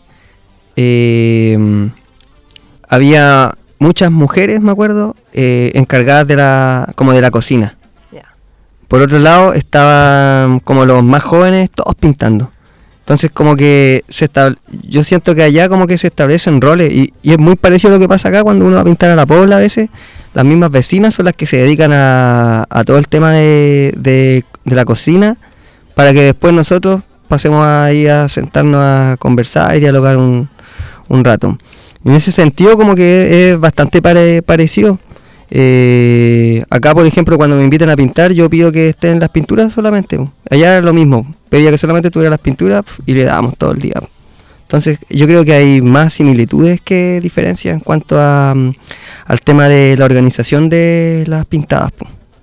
había muchas mujeres, me acuerdo, encargadas de la cocina. Por otro lado, estaban como los más jóvenes, todos pintando. Entonces como que yo siento que allá como que se establecen roles y es muy parecido a lo que pasa acá cuando uno va a pintar a la Pobla a veces. Las mismas vecinas son las que se dedican a todo el tema de la cocina, para que después nosotros pasemos ahí a sentarnos a conversar y dialogar un rato. En ese sentido como que es bastante parecido. Acá, por ejemplo, cuando me invitan a pintar, yo pido que estén las pinturas solamente. Allá es lo mismo, pedía que solamente tuviera las pinturas y le dábamos todo el día. Entonces yo creo que hay más similitudes que diferencias en cuanto al tema de la organización de las pintadas.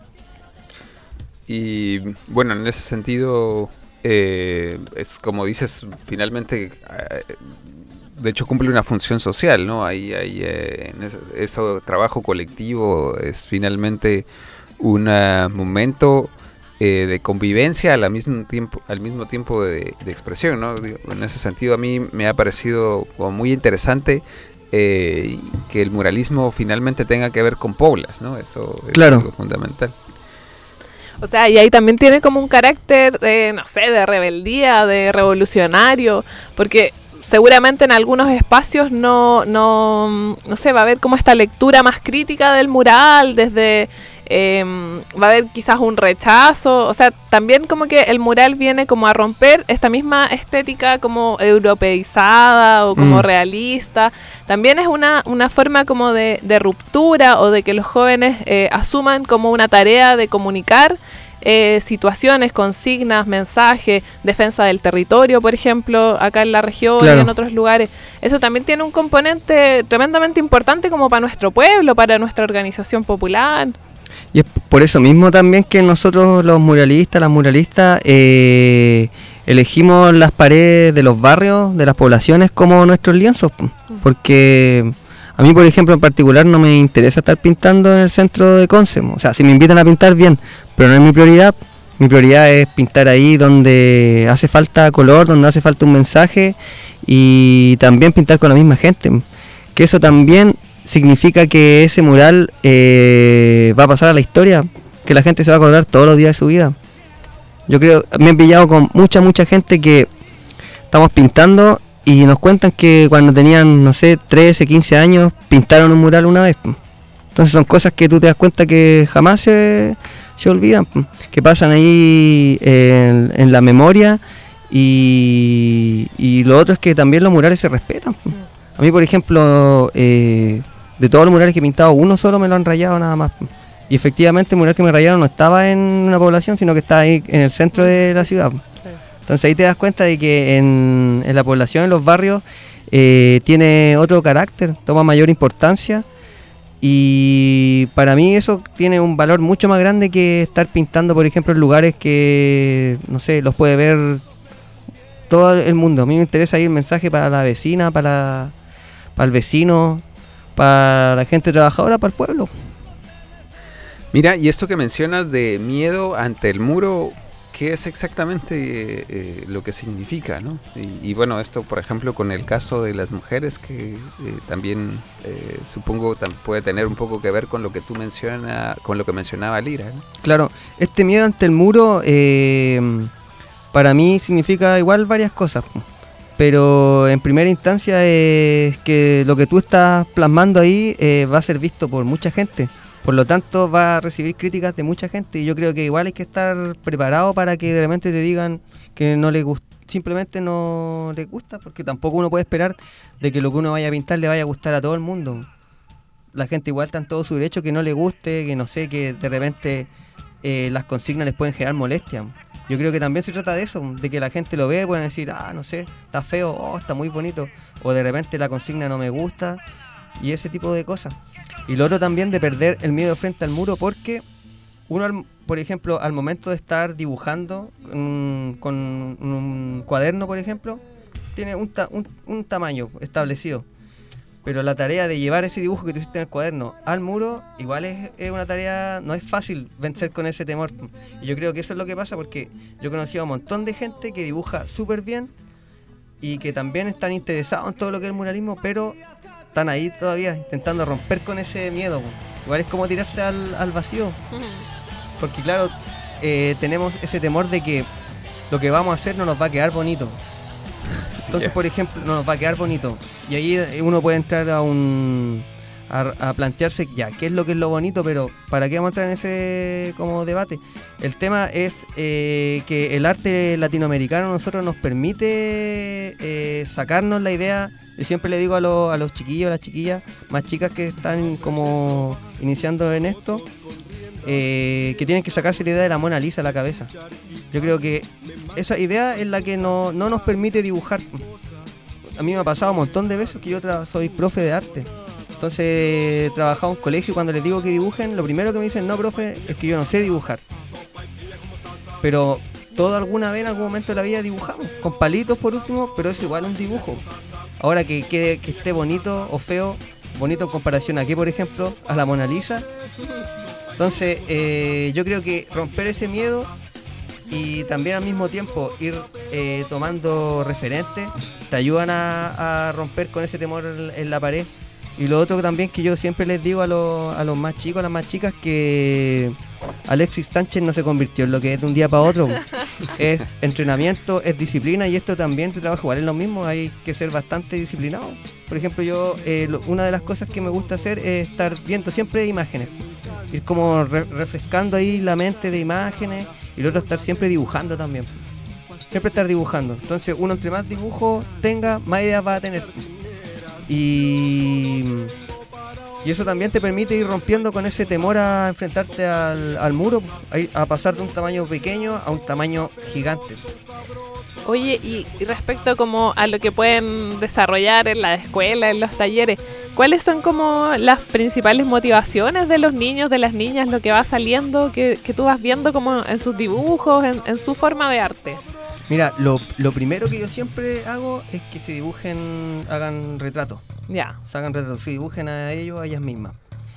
Y bueno, en ese sentido, es como dices, finalmente... de hecho cumple una función social, ¿no? Hay eso, trabajo colectivo es finalmente un momento de convivencia al mismo tiempo de expresión, ¿no? En ese sentido a mí me ha parecido como muy interesante que el muralismo finalmente tenga que ver con poblas, ¿no? Eso es algo fundamental. O sea, y ahí también tiene como un carácter de, no sé, de rebeldía, de revolucionario, porque seguramente en algunos espacios no sé, va a haber como esta lectura más crítica del mural, desde va a haber quizás un rechazo, o sea, también como que el mural viene como a romper esta misma estética como europeizada o como realista. También es una forma como de ruptura o de que los jóvenes asuman como una tarea de comunicar situaciones, consignas, mensajes, defensa del territorio, por ejemplo, acá en la región y en otros lugares. Eso también tiene un componente tremendamente importante como para nuestro pueblo, para nuestra organización popular. Y es por eso mismo también que nosotros las muralistas, elegimos las paredes de los barrios, de las poblaciones como nuestros lienzos, porque a mí, por ejemplo, en particular no me interesa estar pintando en el centro de Conce. O sea, si me invitan a pintar, bien, pero no es mi prioridad. Mi prioridad es pintar ahí donde hace falta color, donde hace falta un mensaje, y también pintar con la misma gente. Que eso también significa que ese mural va a pasar a la historia, que la gente se va a acordar todos los días de su vida. Yo creo, me he pillado con mucha gente que estamos pintando y nos cuentan que cuando tenían, no sé, 13, 15 años, pintaron un mural una vez. Entonces son cosas que tú te das cuenta que jamás se olvidan, que pasan ahí en la memoria, y lo otro es que también los murales se respetan. A mí, por ejemplo, de todos los murales que he pintado, uno solo me lo han rayado nada más. Y efectivamente el mural que me rayaron no estaba en una población, sino que estaba ahí en el centro de la ciudad. Entonces ahí te das cuenta de que en la población, en los barrios, tiene otro carácter, toma mayor importancia, y para mí eso tiene un valor mucho más grande que estar pintando, por ejemplo, en lugares que, no sé, los puede ver todo el mundo. A mí me interesa ahí el mensaje para la vecina, para el vecino, para la gente trabajadora, para el pueblo. Mira, y esto que mencionas de miedo ante el muro, ¿qué es exactamente lo que significa, ¿no? Y bueno, esto, por ejemplo, con el caso de las mujeres, que también supongo puede tener un poco que ver con lo que tú con lo que mencionaba Lira, ¿no? Claro, este miedo ante el muro para mí significa igual varias cosas, pero en primera instancia es que lo que tú estás plasmando ahí va a ser visto por mucha gente. Por lo tanto, va a recibir críticas de mucha gente, y yo creo que igual hay que estar preparado para que de repente te digan que no le gusta, simplemente no le gusta, porque tampoco uno puede esperar de que lo que uno vaya a pintar le vaya a gustar a todo el mundo. La gente igual está en todo su derecho que no le guste, que no sé, que de repente las consignas les pueden generar molestia. Yo creo que también se trata de eso, de que la gente lo ve, pueden decir, no sé, está feo, está muy bonito, o de repente la consigna no me gusta, y ese tipo de cosas. Y lo otro también de perder el miedo frente al muro, porque uno, por ejemplo, al momento de estar dibujando con un cuaderno, por ejemplo, tiene un tamaño establecido. Pero la tarea de llevar ese dibujo que tú hiciste en el cuaderno al muro, igual es una tarea, no es fácil vencer con ese temor. Y yo creo que eso es lo que pasa, porque yo he conocido a un montón de gente que dibuja súper bien y que también están interesados en todo lo que es el muralismo, pero están ahí todavía intentando romper con ese miedo. Igual es como tirarse al vacío, porque claro, tenemos ese temor de que lo que vamos a hacer no nos va a quedar bonito. Entonces, por ejemplo, no nos va a quedar bonito, y ahí uno puede entrar a plantearse ya qué es lo bonito, pero ¿para qué vamos a entrar en ese como debate? El tema es que el arte latinoamericano a nosotros nos permite sacarnos la idea. Yo siempre le digo a los chiquillos, a las chiquillas más chicas que están como iniciando en esto, que tienen que sacarse la idea de la Mona Lisa a la cabeza. Yo creo que esa idea es la que no nos permite dibujar. A mí me ha pasado un montón de veces que yo soy profe de arte. Entonces he trabajado en un colegio, y cuando les digo que dibujen, lo primero que me dicen, no, profe, es que yo no sé dibujar. Pero alguna vez en algún momento de la vida dibujamos, con palitos por último, pero es igual un dibujo. Ahora que esté bonito o feo, bonito en comparación a qué, por ejemplo, a la Mona Lisa. Entonces yo creo que romper ese miedo y también al mismo tiempo ir tomando referentes te ayudan a romper con ese temor en la pared. Y lo otro también que yo siempre les digo a los más chicos, a las más chicas, que Alexis Sánchez no se convirtió en lo que es de un día para otro. Es entrenamiento, es disciplina, y esto también te trabaja igual, es lo mismo, hay que ser bastante disciplinado. Por ejemplo, yo una de las cosas que me gusta hacer es estar viendo siempre imágenes, ir como refrescando ahí la mente de imágenes, y lo otro estar siempre dibujando también. Siempre estar dibujando. Entonces uno entre más dibujo tenga, más ideas va a tener. Y Y eso también te permite ir rompiendo con ese temor a enfrentarte al muro, a pasar de un tamaño pequeño a un tamaño gigante. Oye, y respecto como a lo que pueden desarrollar en la escuela, en los talleres, ¿cuáles son como las principales motivaciones de los niños, de las niñas, lo que va saliendo, que tú vas viendo como en sus dibujos, en su forma de arte? Mira, lo primero que yo siempre hago es que se dibujen, hagan retratos. Ya. Se hagan retratos, se dibujen a ellos, a ellas mismas.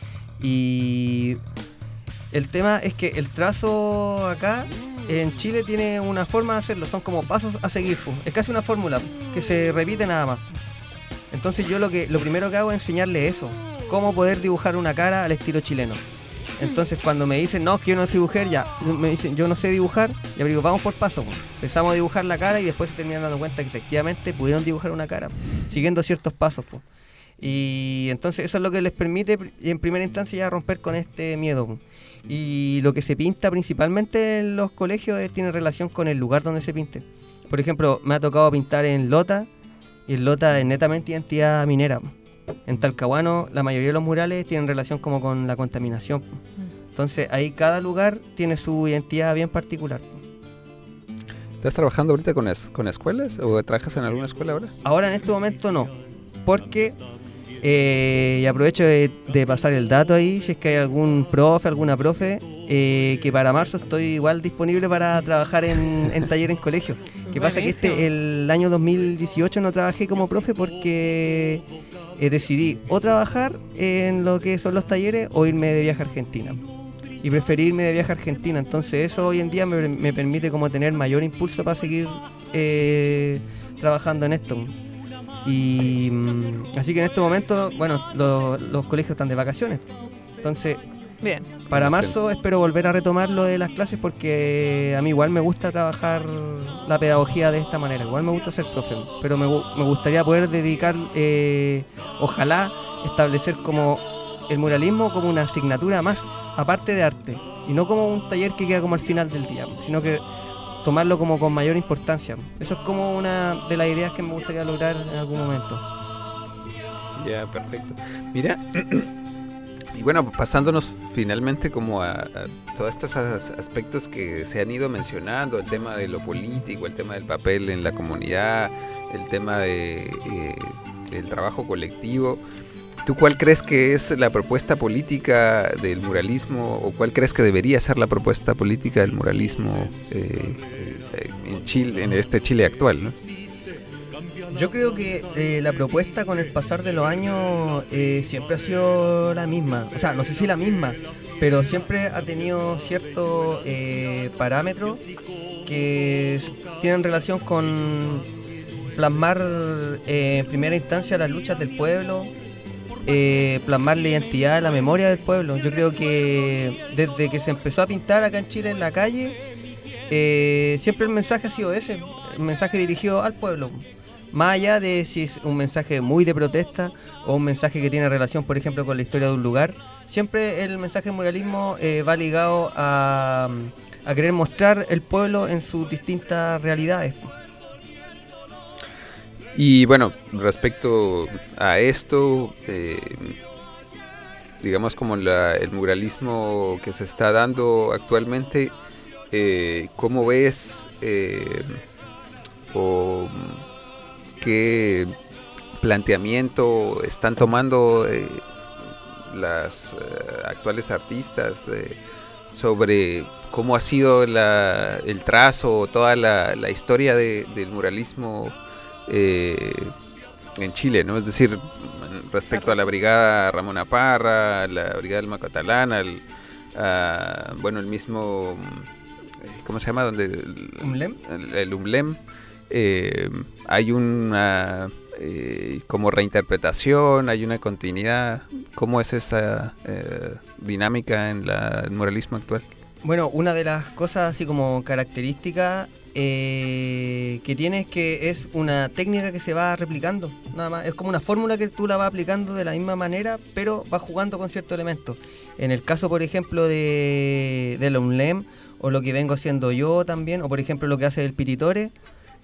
Y el tema es que el trazo acá en Chile tiene una forma de hacerlo, son como pasos a seguir, pues. Es casi una fórmula que se repite nada más. Entonces yo lo primero que hago es enseñarle eso, cómo poder dibujar una cara al estilo chileno. Entonces cuando me dicen, no, que yo no sé dibujar, ya, me dicen, yo no sé dibujar, ya digo, vamos por paso, pues. Empezamos a dibujar la cara y después se terminan dando cuenta que efectivamente pudieron dibujar una cara, siguiendo ciertos pasos, pues. Y entonces eso es lo que les permite en primera instancia ya romper con este miedo, pues. Y lo que se pinta principalmente en los colegios tiene relación con el lugar donde se pinte. Por ejemplo, me ha tocado pintar en Lota, y en Lota es netamente identidad minera. En Talcahuano la mayoría de los murales tienen relación como con la contaminación. Entonces ahí cada lugar tiene su identidad bien particular. ¿Estás trabajando ahorita con escuelas o trabajas en alguna escuela ahora? Ahora en este momento no, porque y aprovecho de pasar el dato ahí, si es que hay algún profe, alguna profe, que para marzo estoy igual disponible para trabajar en taller en colegio. Que pasa que el año 2018 no trabajé como profe porque decidí o trabajar en lo que son los talleres o irme de viaje a Argentina. Y preferí irme de viaje a Argentina, entonces eso hoy en día me permite como tener mayor impulso para seguir trabajando en esto. Y así que en este momento, bueno, los colegios están de vacaciones. Entonces, bien, para marzo espero volver a retomar lo de las clases porque a mí igual me gusta trabajar la pedagogía de esta manera. Igual me gusta ser profe, pero me gustaría poder dedicar, ojalá, establecer como el muralismo como una asignatura más, aparte de arte. Y no como un taller que queda como al final del día, sino que tomarlo como con mayor importancia. Eso es como una de las ideas que me gustaría lograr en algún momento. Ya, perfecto. Mira, y bueno, pasándonos finalmente como a todos estos aspectos que se han ido mencionando, el tema de lo político, el tema del papel en la comunidad, el tema de el trabajo colectivo. ¿Tú cuál crees que es la propuesta política del muralismo o cuál crees que debería ser la propuesta política del muralismo en Chile, en este Chile actual, ¿no? Yo creo que la propuesta con el pasar de los años siempre ha sido la misma. O sea, no sé si la misma, pero siempre ha tenido ciertos parámetros que tienen relación con plasmar en primera instancia las luchas del pueblo, plasmar la identidad, la memoria del pueblo. Yo creo que desde que se empezó a pintar acá en Chile en la calle, siempre el mensaje ha sido ese, un mensaje dirigido al pueblo. Más allá de si es un mensaje muy de protesta o un mensaje que tiene relación, por ejemplo, con la historia de un lugar, siempre el mensaje del muralismo va ligado a querer mostrar el pueblo en sus distintas realidades. Y bueno, respecto a esto, digamos como el muralismo que se está dando actualmente, ¿cómo ves o qué planteamiento están tomando las actuales artistas sobre cómo ha sido el trazo, toda la historia del muralismo en Chile, ¿no? Es decir, respecto a la brigada Ramona Parra, la brigada del Macatalán, bueno, el mismo, ¿cómo se llama? ¿UMLEM? El UMLEM. Hay una como reinterpretación, hay una continuidad. ¿Cómo es esa dinámica en el muralismo actual? Bueno, una de las cosas así como características que tiene es que es una técnica que se va replicando, nada más. Es como una fórmula que tú la vas aplicando de la misma manera, pero vas jugando con ciertos elementos. En el caso, por ejemplo, de la UMLEM, o lo que vengo haciendo yo también, o por ejemplo lo que hace el Piritore,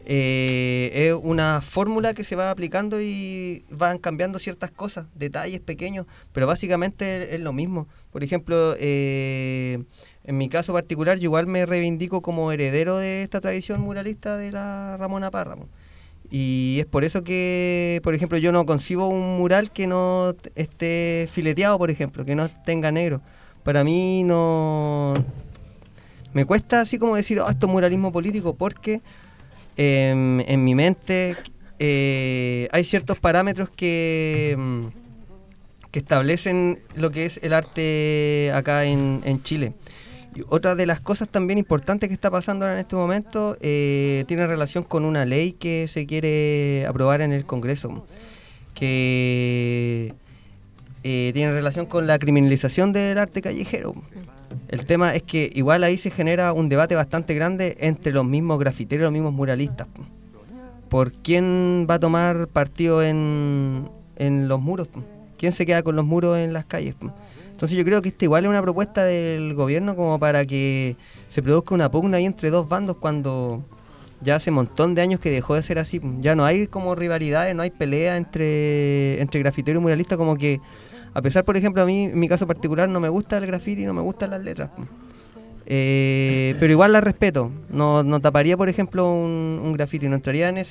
es una fórmula que se va aplicando y van cambiando ciertas cosas, detalles pequeños, pero básicamente es lo mismo. Por ejemplo, en mi caso particular, yo igual me reivindico como heredero de esta tradición muralista de la Ramona Parra. Y es por eso que, por ejemplo, yo no concibo un mural que no esté fileteado, por ejemplo, que no tenga negro. Para mí no... Me cuesta así como decir, esto es muralismo político, porque en mi mente hay ciertos parámetros que establecen lo que es el arte acá en Chile. Y otra de las cosas también importantes que está pasando ahora en este momento tiene relación con una ley que se quiere aprobar en el Congreso, que tiene relación con la criminalización del arte callejero. El tema es que igual ahí se genera un debate bastante grande entre los mismos grafiteros, los mismos muralistas, por quién va a tomar partido en los muros, quién se queda con los muros en las calles. Entonces yo creo que esta igual es una propuesta del gobierno como para que se produzca una pugna ahí entre dos bandos, cuando ya hace un montón de años que dejó de ser así. Ya no hay como rivalidades, no hay pelea entre grafiteros y muralistas, como que a pesar, por ejemplo, a mí, en mi caso particular, no me gusta el graffiti y no me gustan las letras. Pero igual las respeto. No taparía, por ejemplo, un graffiti. No entraría en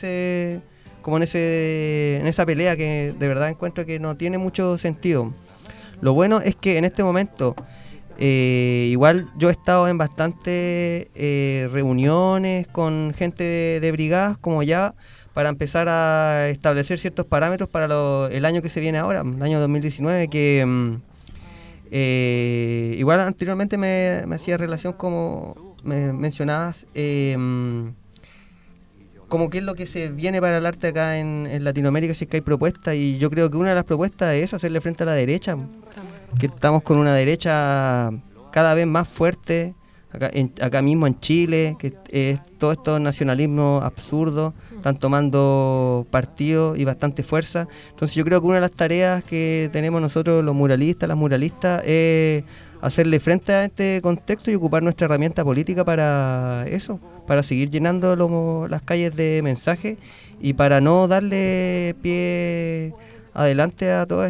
esa pelea que de verdad encuentro que no tiene mucho sentido. Lo bueno es que en este momento, igual yo he estado en bastantes reuniones con gente de brigadas, como ya, para empezar a establecer ciertos parámetros para el año que se viene ahora, el año 2019, que igual anteriormente me hacía relación, como me mencionabas, como qué es lo que se viene para el arte acá en Latinoamérica, si es que hay propuestas, y yo creo que una de las propuestas es hacerle frente a la derecha, que estamos con una derecha cada vez más fuerte, acá mismo en Chile, que todos estos nacionalismos absurdos están tomando partido y bastante fuerza. Entonces yo creo que una de las tareas que tenemos nosotros los muralistas, las muralistas, es hacerle frente a este contexto y ocupar nuestra herramienta política para eso, para seguir llenando las calles de mensajes y para no darle pie adelante a toda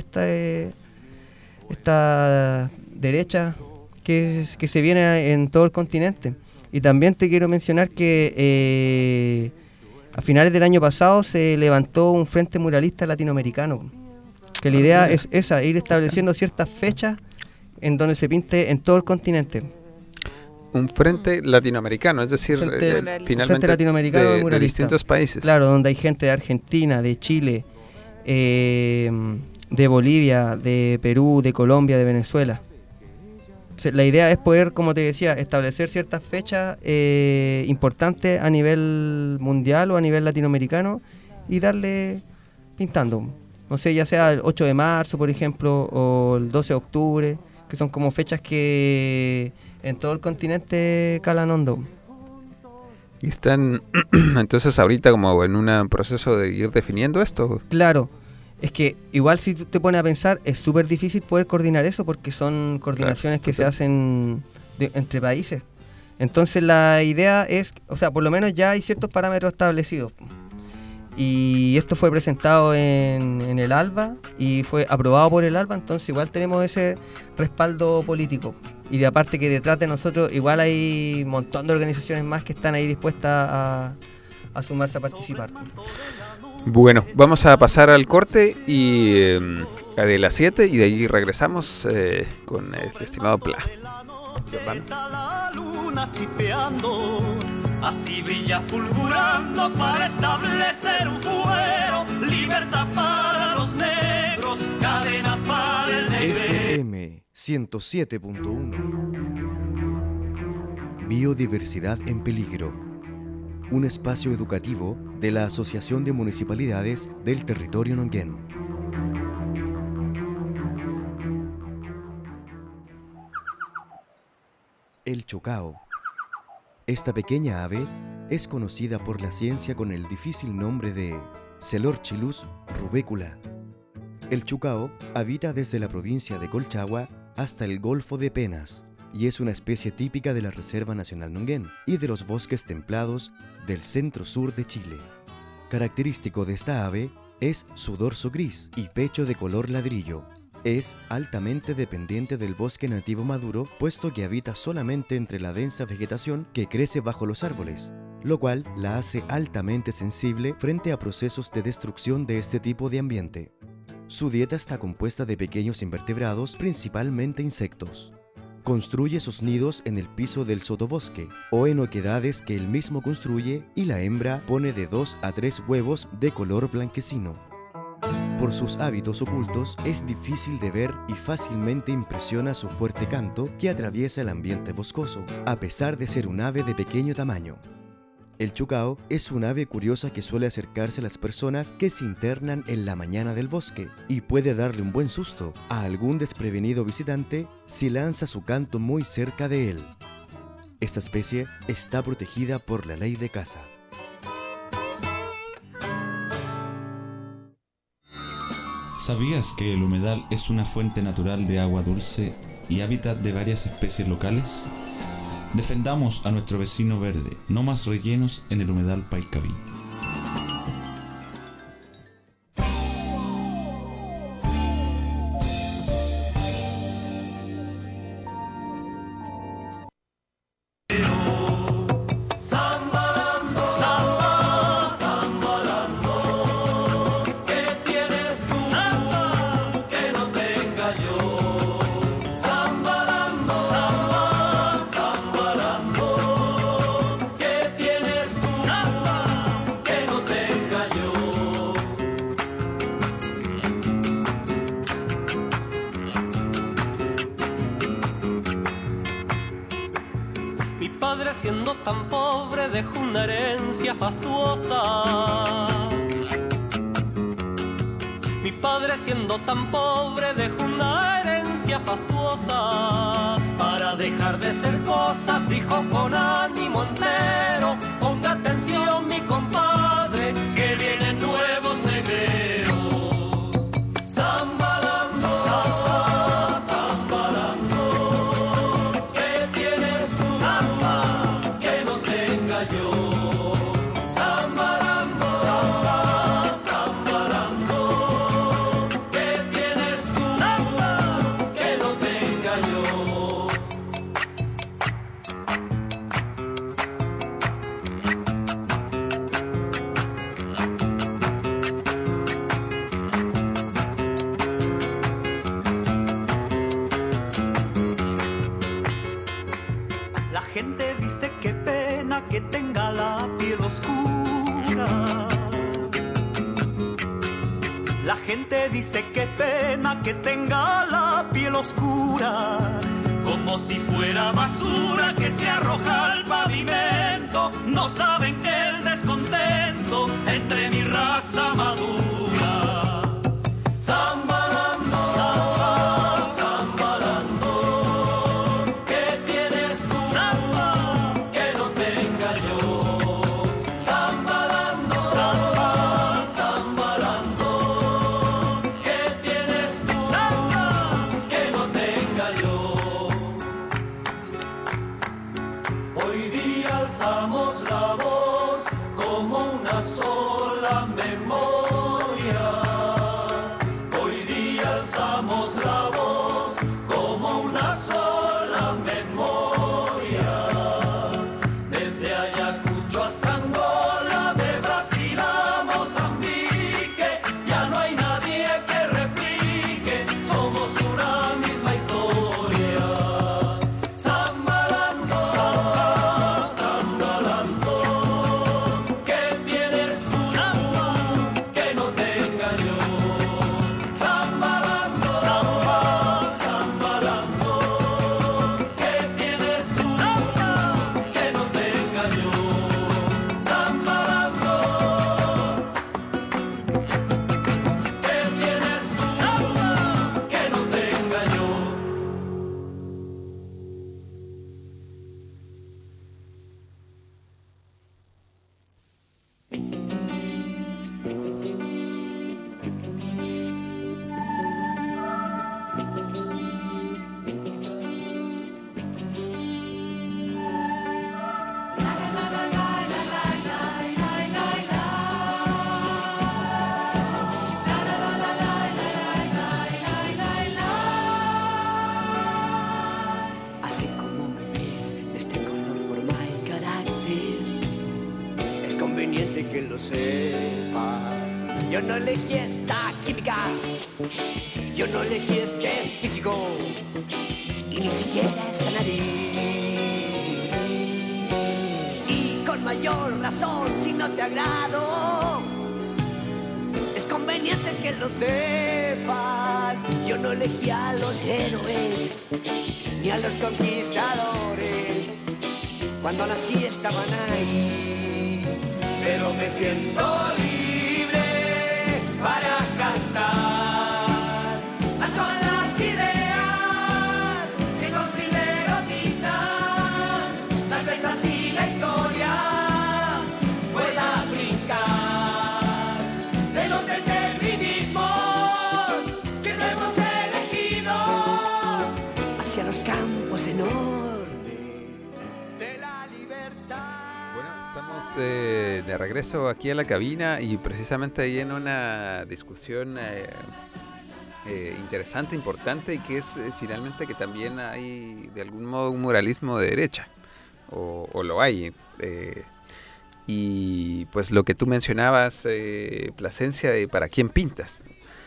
esta derecha que se viene en todo el continente. Y también te quiero mencionar que a finales del año pasado se levantó un frente muralista latinoamericano, que la idea es esa, ir estableciendo ciertas fechas en donde se pinte en todo el continente. Un frente latinoamericano, es decir, finalmente frente latinoamericano de distintos países. Claro, donde hay gente de Argentina, de Chile, de Bolivia, de Perú, de Colombia, de Venezuela. La idea es poder, como te decía, establecer ciertas fechas importantes a nivel mundial o a nivel latinoamericano y darle pintando. No sé, ya sea el 8 de marzo, por ejemplo, o el 12 de octubre, que son como fechas que en todo el continente calan hondo. ¿Y están entonces ahorita como en un proceso de ir definiendo esto? Claro. Es que igual si tú te pones a pensar, es súper difícil poder coordinar eso porque son coordinaciones que se hacen entre países. Entonces la idea es, o sea, por lo menos ya hay ciertos parámetros establecidos. Y esto fue presentado en el ALBA y fue aprobado por el ALBA, entonces igual tenemos ese respaldo político. Y de aparte que detrás de nosotros igual hay un montón de organizaciones más que están ahí dispuestas a sumarse a participar. Bueno, vamos a pasar al corte y de las 7 y de ahí regresamos con el estimado Pla. La luna chipeando, así brilla fulgurando para establecer un fuero, libertad para los negros, cadenas para el negro. FM 107.1 Biodiversidad en peligro. Un espacio educativo de la Asociación de Municipalidades del Territorio Nonguén. El chocao. Esta pequeña ave es conocida por la ciencia con el difícil nombre de Celorchilus rubecula. El chocao habita desde la provincia de Colchagua hasta el Golfo de Penas y es una especie típica de la Reserva Nacional Nunguén y de los bosques templados del centro-sur de Chile. Característico de esta ave es su dorso gris y pecho de color ladrillo. Es altamente dependiente del bosque nativo maduro, puesto que habita solamente entre la densa vegetación que crece bajo los árboles, lo cual la hace altamente sensible frente a procesos de destrucción de este tipo de ambiente. Su dieta está compuesta de pequeños invertebrados, principalmente insectos. Construye sus nidos en el piso del sotobosque o en oquedades que él mismo construye, y la hembra pone de 2 a 3 huevos de color blanquecino. Por sus hábitos ocultos es difícil de ver y fácilmente impresiona su fuerte canto que atraviesa el ambiente boscoso, a pesar de ser un ave de pequeño tamaño. El chucao es un ave curiosa que suele acercarse a las personas que se internan en la mañana del bosque y puede darle un buen susto a algún desprevenido visitante si lanza su canto muy cerca de él. Esta especie está protegida por la ley de caza. ¿Sabías que el humedal es una fuente natural de agua dulce y hábitat de varias especies locales? Defendamos a nuestro vecino verde, no más rellenos en el humedal Paicaví. Siendo tan pobre dejó una herencia fastuosa. Mi padre siendo tan pobre dejó una herencia fastuosa. Para dejar de ser cosas dijo con ánimo entero: ponga atención mi compadre, que vienen nuevos negreros. Zambalando, zamba, zambalando. ¿Qué tienes tú, zamba, que no tenga yo? Zambalando, zamba, zambalando. ¿Qué tienes tú, zamba, que no tenga yo? La gente dice qué pena que tenga la piel oscura. La gente dice qué pena que tenga la piel oscura. Como si fuera basura que se arroja al pavimento. No saben que el descontento entre mi raza madura. Zambalando, zamba, zambalando. ¿Qué tienes tú, zamba, que no tenga yo? Zambalando, zamba, zambalando. ¿Qué tienes tú, zamba, que no tenga yo? Hoy día alzamos la voz como una sola memoria. Hoy día alzamos la voz como una sola memoria. Desde Ayacucho hasta Angola, de Brasil a Mozambique, ya no hay nadie que replique, somos una misma historia. Zambalando, zamba, zambalando. que lo sepas. Yo no elegí esta química, yo no elegí este físico, y ni siquiera esta nariz. Y con mayor razón, si no te agrado, es conveniente que lo sepas. Yo no elegí a los héroes, ni a los conquistadores. Cuando nací estaban ahí, pero me siento libre para cantar a todas las ideas que considero dignas. Tal vez así la historia pueda brincar de los determinismos que no hemos elegido hacia los campos enormes. De regreso aquí a la cabina y precisamente ahí en una discusión interesante, importante, y que es finalmente que también hay de algún modo un muralismo de derecha, o lo hay, y pues lo que tú mencionabas, Plasencia, de para quién pintas.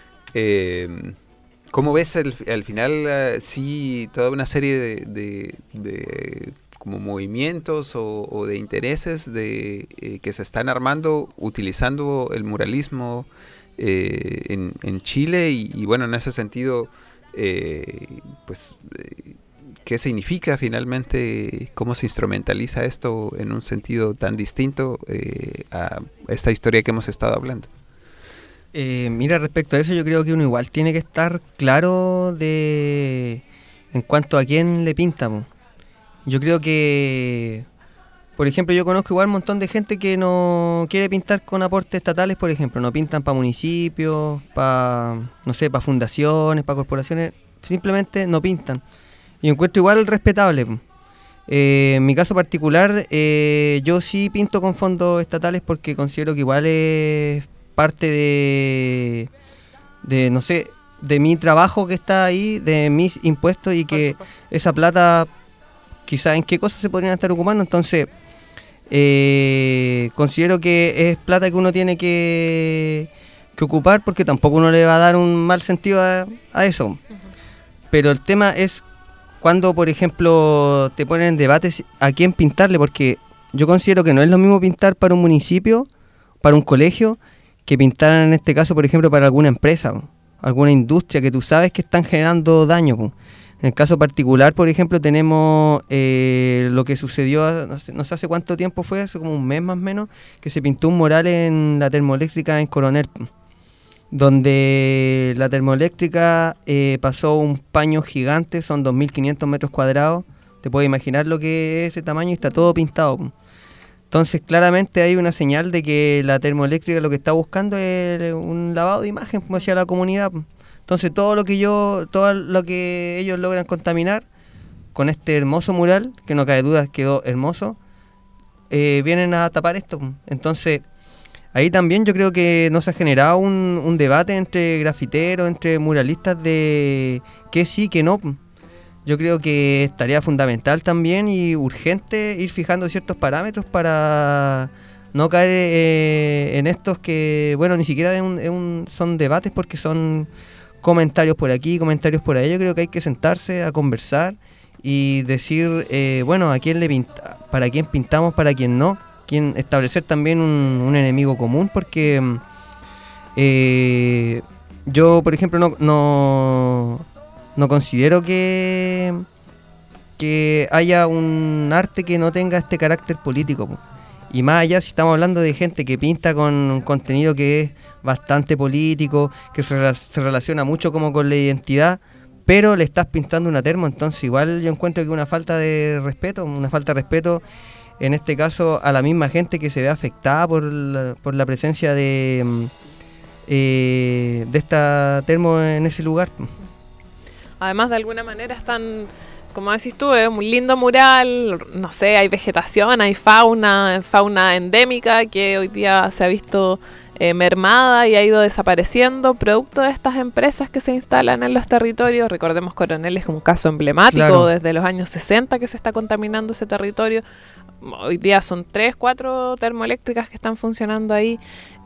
¿Cómo ves al final sí toda una serie de como movimientos o de intereses que se están armando utilizando el muralismo en Chile y bueno, en ese sentido, ¿qué significa finalmente, cómo se instrumentaliza esto en un sentido tan distinto a esta historia que hemos estado hablando? Mira, respecto a eso, yo creo que uno igual tiene que estar claro en cuanto a quién le pintamos. Yo creo que, por ejemplo, yo conozco igual un montón de gente que no quiere pintar con aportes estatales, por ejemplo, no pintan para municipios, para fundaciones, para corporaciones, simplemente no pintan. Y encuentro igual respetable. En mi caso particular, yo sí pinto con fondos estatales porque considero que igual es parte de mi trabajo que está ahí, de mis impuestos, y que esa plata quizás en qué cosas se podrían estar ocupando. Entonces considero que es plata que uno tiene que ocupar, porque tampoco uno le va a dar un mal sentido a eso. Uh-huh. Pero el tema es cuando, por ejemplo, te ponen en debate a quién pintarle, porque yo considero que no es lo mismo pintar para un municipio, para un colegio, que pintar en este caso, por ejemplo, para alguna empresa, alguna industria que tú sabes que están generando daño. En el caso particular, por ejemplo, tenemos lo que sucedió, no sé hace cuánto tiempo fue, hace como un mes más o menos, que se pintó un mural en la termoeléctrica en Coronel, donde la termoeléctrica pasó un paño gigante, son 2.500 metros cuadrados, te puedes imaginar lo que es ese tamaño, y está todo pintado. Entonces, claramente hay una señal de que la termoeléctrica lo que está buscando es un lavado de imagen hacia la comunidad. Entonces, todo lo que ellos logran contaminar con este hermoso mural, que no cabe duda quedó hermoso, vienen a tapar esto. Entonces, ahí también yo creo que nos ha generado un debate entre grafiteros, entre muralistas, de que sí, que no. Yo creo que es tarea fundamental también y urgente ir fijando ciertos parámetros para no caer en estos que, bueno, ni siquiera son debates, porque son comentarios por aquí, comentarios por allá. Yo creo que hay que sentarse a conversar y decir, bueno, a quién para quién pintamos, para quién no, establecer también un enemigo común, porque yo, por ejemplo, no considero que haya un arte que no tenga este carácter político. Y más allá, si estamos hablando de gente que pinta con un contenido que es bastante político, que se relaciona mucho como con la identidad, pero le estás pintando una termo, entonces igual yo encuentro que una falta de respeto en este caso a la misma gente que se ve afectada por la presencia de esta termo en ese lugar. Además, de alguna manera están, como decís tú, es un lindo mural, no sé, hay vegetación, hay fauna endémica que hoy día se ha visto mermada y ha ido desapareciendo producto de estas empresas que se instalan en los territorios. Recordemos Coronel es un caso emblemático, Claro. desde los años 60 que se está contaminando ese territorio. Hoy día son 3, 4 termoeléctricas que están funcionando ahí.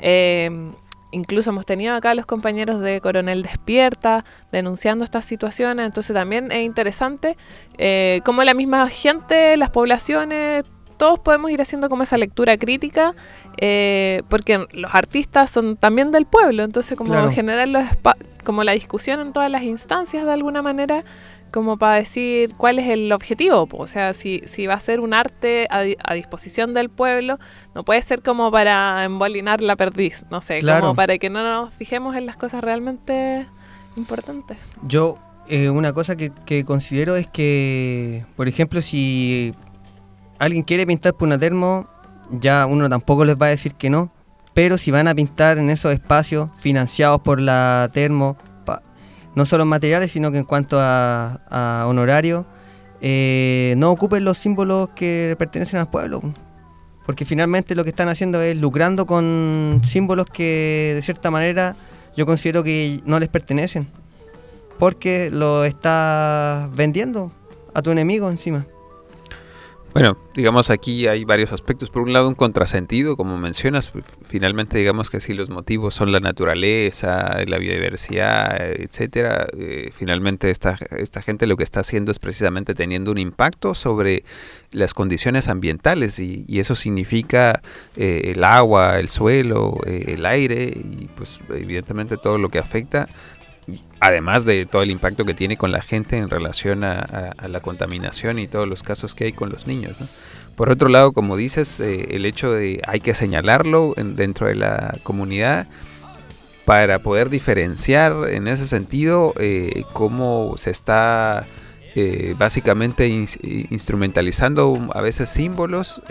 Incluso hemos tenido acá a los compañeros de Coronel Despierta denunciando estas situaciones. Entonces también es interesante cómo la misma gente, las poblaciones, todos podemos ir haciendo como esa lectura crítica, porque los artistas son también del pueblo, entonces como Claro. generar como la discusión en todas las instancias de alguna manera, como para decir cuál es el objetivo, o sea, si va a ser un arte a disposición del pueblo, no puede ser como para embolinar la perdiz, no sé, Claro. como para que no nos fijemos en las cosas realmente importantes. Yo, una cosa que considero es que, por ejemplo, si alguien quiere pintar por una termo, ya uno tampoco les va a decir que no, pero si van a pintar en esos espacios financiados por la termo, no solo en materiales, sino que en cuanto a honorario, no ocupen los símbolos que pertenecen al pueblo, porque finalmente lo que están haciendo es lucrando con símbolos que de cierta manera yo considero que no les pertenecen, porque lo estás vendiendo a tu enemigo encima. Bueno, digamos aquí hay varios aspectos. Por un lado, un contrasentido, como mencionas. Finalmente, digamos que si los motivos son la naturaleza, la biodiversidad, etcétera, finalmente esta gente lo que está haciendo es precisamente teniendo un impacto sobre las condiciones ambientales y eso significa el agua, el suelo, el aire y pues evidentemente todo lo que afecta. Además de todo el impacto que tiene con la gente en relación a la contaminación y todos los casos que hay con los niños, ¿no? Por otro lado, como dices, el hecho de hay que señalarlo dentro de la comunidad para poder diferenciar en ese sentido cómo se está básicamente instrumentalizando a veces símbolos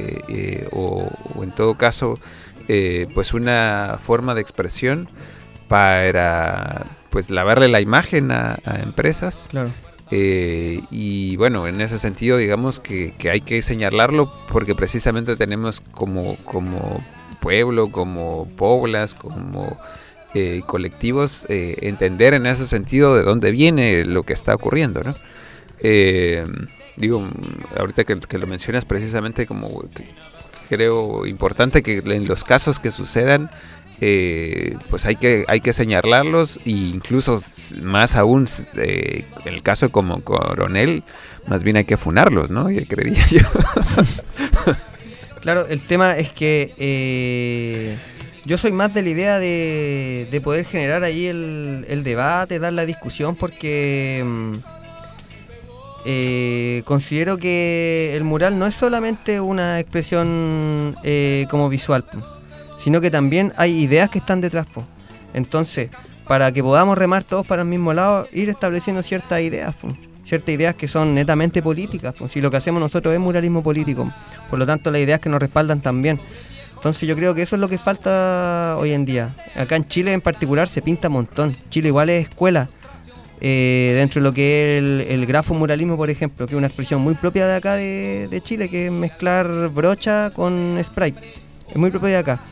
o en todo caso pues una forma de expresión para pues lavarle la imagen a empresas. Claro. Y bueno, en ese sentido digamos que hay que señalarlo porque precisamente tenemos como pueblo, como poblas, como colectivos, entender en ese sentido de dónde viene lo que está ocurriendo, ¿no? Digo, ahorita que lo mencionas precisamente como creo importante que en los casos que sucedan pues hay que señalarlos e incluso más aún en el caso como Coronel más bien hay que funarlos, ¿no? Yo creería yo. Claro, el tema es que yo soy más de la idea de poder generar ahí el debate, dar la discusión, porque considero que el mural no es solamente una expresión como visual, sino que también hay ideas que están detrás, po. Entonces, para que podamos remar todos para el mismo lado, ir estableciendo ciertas ideas, po. Ciertas ideas que son netamente políticas, po. Si lo que hacemos nosotros es muralismo político, por lo tanto las ideas que nos respaldan también. Entonces yo creo que eso es lo que falta hoy en día. Acá en Chile en particular se pinta un montón. Chile igual es escuela, dentro de lo que es el grafomuralismo, por ejemplo, que es una expresión muy propia de acá de Chile, que es mezclar brocha con spray. Es muy propio de acá.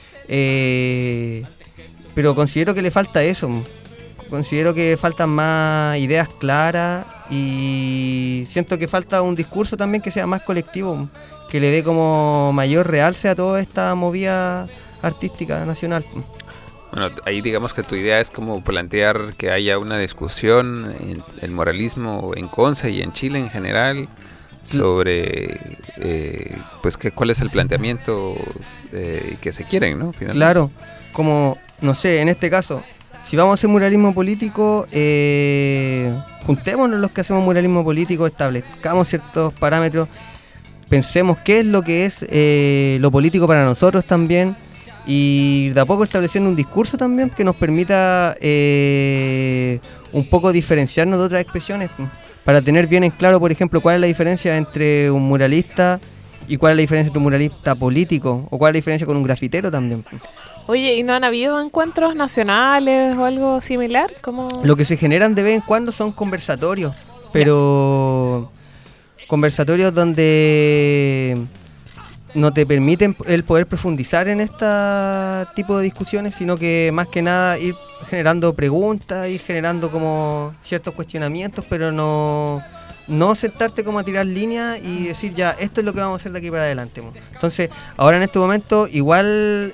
Pero considero que le falta eso. Considero que faltan más ideas claras y siento que falta un discurso también que sea más colectivo, que le dé como mayor realce a toda esta movida artística nacional. Bueno, ahí digamos que tu idea es como plantear que haya una discusión en el moralismo en Conce y en Chile en general sobre pues cuál es el planteamiento que se quieren, ¿no? Finalmente. Claro, como, no sé, en este caso, si vamos a hacer muralismo político, juntémonos los que hacemos muralismo político, establezcamos ciertos parámetros, pensemos qué es lo que es lo político para nosotros también, y de a poco estableciendo un discurso también que nos permita un poco diferenciarnos de otras expresiones, para tener bien en claro, por ejemplo, cuál es la diferencia entre un muralista y cuál es la diferencia entre un muralista político, o cuál es la diferencia con un grafitero también. Oye, ¿y no han habido encuentros nacionales o algo similar? Lo que se generan de vez en cuando son conversatorios, pero conversatorios donde no te permiten el poder profundizar en este tipo de discusiones, sino que más que nada ir generando preguntas, ir generando como ciertos cuestionamientos, pero no sentarte como a tirar líneas y decir ya, esto es lo que vamos a hacer de aquí para adelante. Entonces, ahora en este momento, igual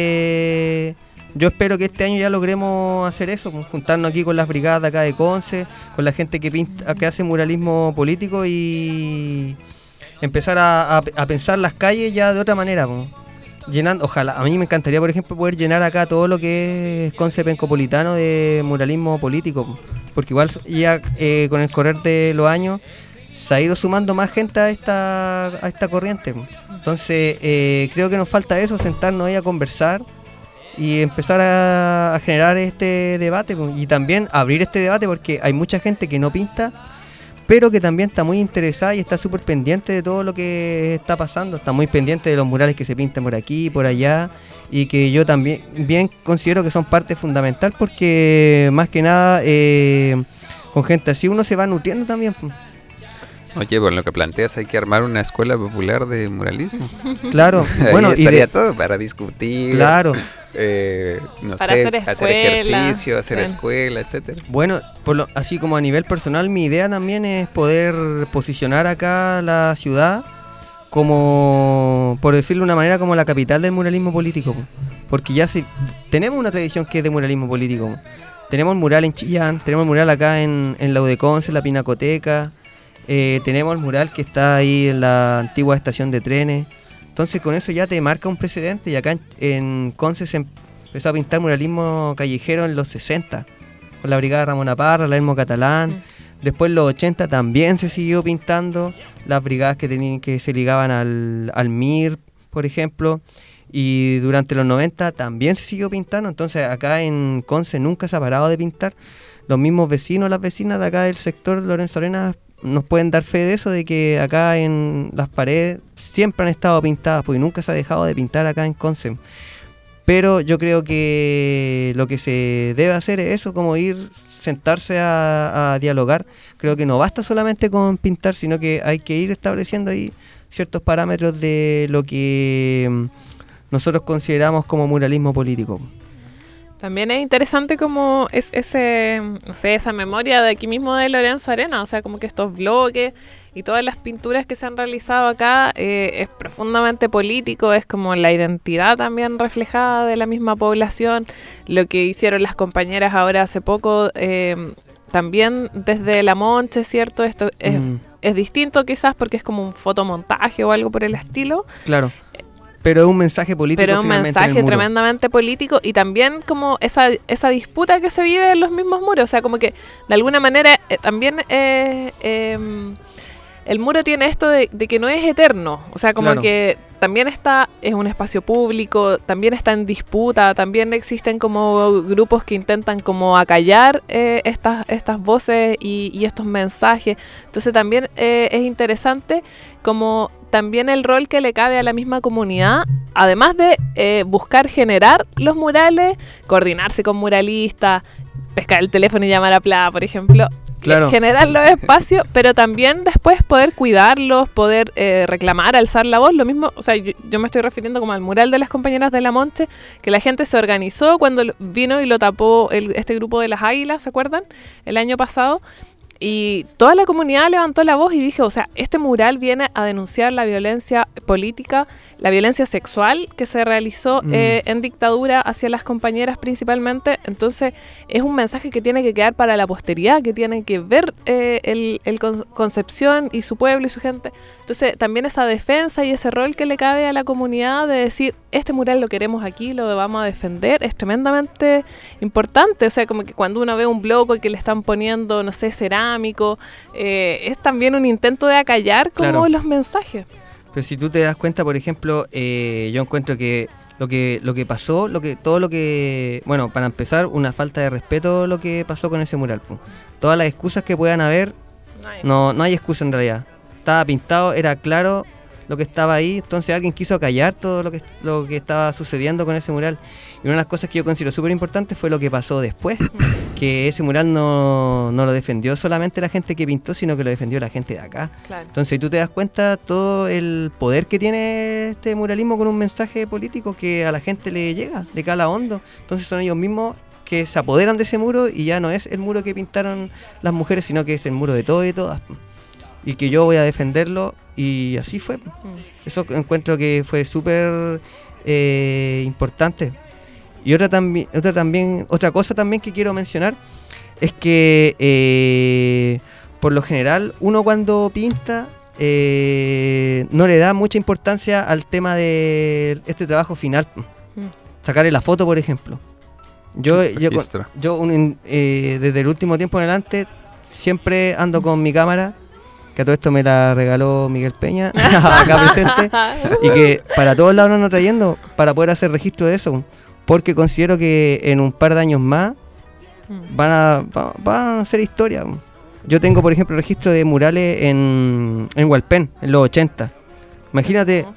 yo espero que este año ya logremos hacer eso, juntarnos aquí con las brigadas de acá de Conce, con la gente que hace muralismo político y empezar a pensar las calles ya de otra manera, llenando. Ojalá, a mí me encantaría, por ejemplo, poder llenar acá todo lo que es Conce Pencopolitano de muralismo político, porque igual ya con el correr de los años se ha ido sumando más gente a esta corriente. Entonces creo que nos falta eso, sentarnos ahí a conversar y empezar a generar este debate, y también abrir este debate, porque hay mucha gente que no pinta, pero que también está muy interesada y está súper pendiente de todo lo que está pasando, está muy pendiente de los murales que se pintan por aquí y por allá, y que yo también bien considero que son parte fundamental, porque más que nada con gente así uno se va nutriendo también. Oye, con lo que planteas hay que armar una escuela popular de muralismo. Claro, bueno, y estaría todo para discutir. Claro. No para sé, escuela, hacer ejercicio, hacer escuela, etcétera. Bueno, así como a nivel personal, mi idea también es poder posicionar acá la ciudad como, por decirlo de una manera, como la capital del muralismo político, porque ya tenemos una tradición que es de muralismo político. Tenemos mural en Chillán, tenemos mural acá en la Udeconce, en la Pinacoteca. Tenemos el mural que está ahí en la antigua estación de trenes. Entonces con eso ya te marca un precedente, y acá en Conce se empezó a pintar muralismo callejero en los 60 con la brigada Ramón Parra, la Elmo Catalán. Después en los 80 también se siguió pintando las brigadas que se ligaban al MIR, por ejemplo, y durante los 90 también se siguió pintando. Entonces acá en Conce nunca se ha parado de pintar. Los mismos vecinos, las vecinas de acá del sector Lorenzo Arenas nos pueden dar fe de eso, de que acá en las paredes siempre han estado pintadas, porque nunca se ha dejado de pintar acá en Conce. Pero yo creo que lo que se debe hacer es eso, como sentarse a dialogar. Creo que no basta solamente con pintar, sino que hay que ir estableciendo ahí ciertos parámetros de lo que nosotros consideramos como muralismo político. También es interesante como esa memoria de aquí mismo de Lorenzo Arenas, o sea, como que estos bloques y todas las pinturas que se han realizado acá es profundamente político, es como la identidad también reflejada de la misma población. Lo que hicieron las compañeras ahora hace poco, también desde La Monche, ¿cierto? Esto es distinto quizás porque es como un fotomontaje o algo por el estilo. Claro. Pero es un mensaje político. Pero es un mensaje tremendamente político, y también como esa disputa que se vive en los mismos muros. O sea, como que de alguna manera también el muro tiene esto de que no es eterno. O sea, como que también es un espacio público, también está en disputa, también existen como grupos que intentan como acallar estas voces y estos mensajes. Entonces también es interesante como también el rol que le cabe a la misma comunidad, además de buscar generar los murales, coordinarse con muralistas, pescar el teléfono y llamar a Pla, por ejemplo. Claro. Generar los espacios, pero también después poder cuidarlos, poder reclamar, alzar la voz. Lo mismo, o sea, yo me estoy refiriendo como al mural de las compañeras de La Monche, que la gente se organizó cuando vino y lo tapó este grupo de las Águilas, ¿se acuerdan? El año pasado. Y toda la comunidad levantó la voz y dijo, o sea, este mural viene a denunciar la violencia política, la violencia sexual que se realizó en dictadura hacia las compañeras principalmente. Entonces es un mensaje que tiene que quedar para la posteridad, que tiene que ver Concepción y su pueblo y su gente. Entonces también esa defensa y ese rol que le cabe a la comunidad de decir, este mural lo queremos aquí, lo vamos a defender, es tremendamente importante. O sea, como que cuando uno ve un bloque que le están poniendo, no sé, cerámico, es también un intento de acallar como los mensajes. Pero si tú te das cuenta, por ejemplo, yo encuentro que lo que pasó, bueno, para empezar, una falta de respeto lo que pasó con ese mural. Todas las excusas que puedan haber, no hay excusa en realidad. Estaba pintado, era claro, lo que estaba ahí, entonces alguien quiso callar todo lo que estaba sucediendo con ese mural. Y una de las cosas que yo considero súper importante fue lo que pasó después, que ese mural no lo defendió solamente la gente que pintó, sino que lo defendió la gente de acá. Claro. Entonces tú te das cuenta todo el poder que tiene este muralismo con un mensaje político que a la gente le llega, le cala hondo. Entonces son ellos mismos que se apoderan de ese muro y ya no es el muro que pintaron las mujeres, sino que es el muro de todos y todas. Y que yo voy a defenderlo, y así fue. Eso encuentro que fue súper importante. Y otra cosa también que quiero mencionar es que por lo general uno cuando pinta no le da mucha importancia al tema de este trabajo final. Sacarle la foto, por ejemplo. Yo desde el último tiempo en adelante siempre ando con mi cámara, que a todo esto me la regaló Miguel Peña, acá presente, y que para todos lados nos ando trayendo para poder hacer registro de eso, porque considero que en un par de años más van a hacer historia. Yo tengo, por ejemplo, registro de murales en Hualpén, en los 80. Imagínate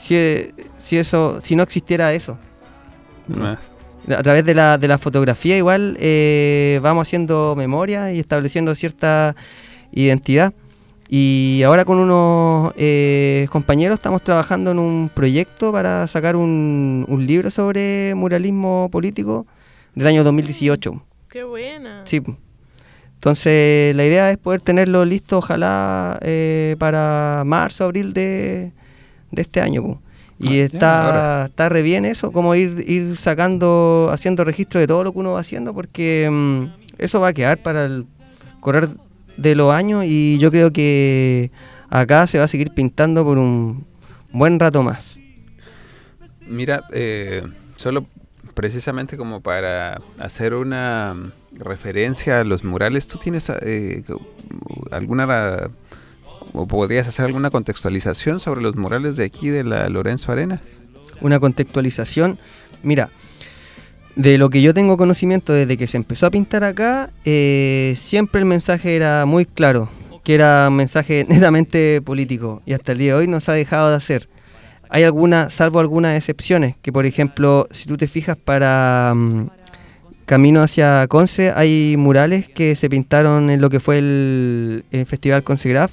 si no existiera eso. A través de la fotografía igual vamos haciendo memoria y estableciendo cierta identidad. Y ahora con unos compañeros estamos trabajando en un proyecto para sacar un libro sobre muralismo político del año 2018. ¡Qué buena! Sí. Entonces la idea es poder tenerlo listo, ojalá para marzo, abril de este año. Y está re bien eso, como ir sacando, haciendo registro de todo lo que uno va haciendo, porque eso va a quedar para el correr de los años, y yo creo que acá se va a seguir pintando por un buen rato más. Mira, solo precisamente como para hacer una referencia a los murales, ¿tú tienes alguna... ¿O podrías hacer alguna contextualización sobre los murales de aquí de la Lorenzo Arenas? Una contextualización, mira, de lo que yo tengo conocimiento desde que se empezó a pintar acá, siempre el mensaje era muy claro, que era un mensaje netamente político, y hasta el día de hoy no se ha dejado de hacer. Hay salvo algunas excepciones, que por ejemplo, si tú te fijas para camino hacia Conce, hay murales que se pintaron en lo que fue el Festival Concegraf,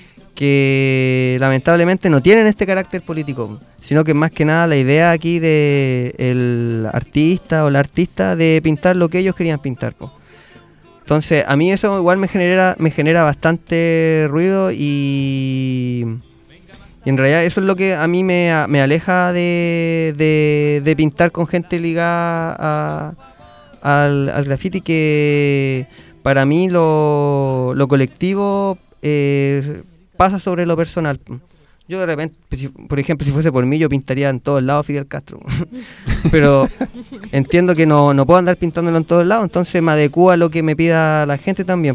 que lamentablemente no tienen este carácter político, sino que más que nada la idea aquí de el artista o la artista de pintar lo que ellos querían pintar. Entonces a mí eso igual me genera bastante ruido, y en realidad eso es lo que a mí me aleja de pintar con gente ligada al graffiti, que para mí lo colectivo pasa sobre lo personal. Yo de repente, por ejemplo, si fuese por mí, yo pintaría en todos lados Fidel Castro. Pero entiendo que no puedo andar pintándolo en todos lados, entonces me adecuo a lo que me pida la gente también.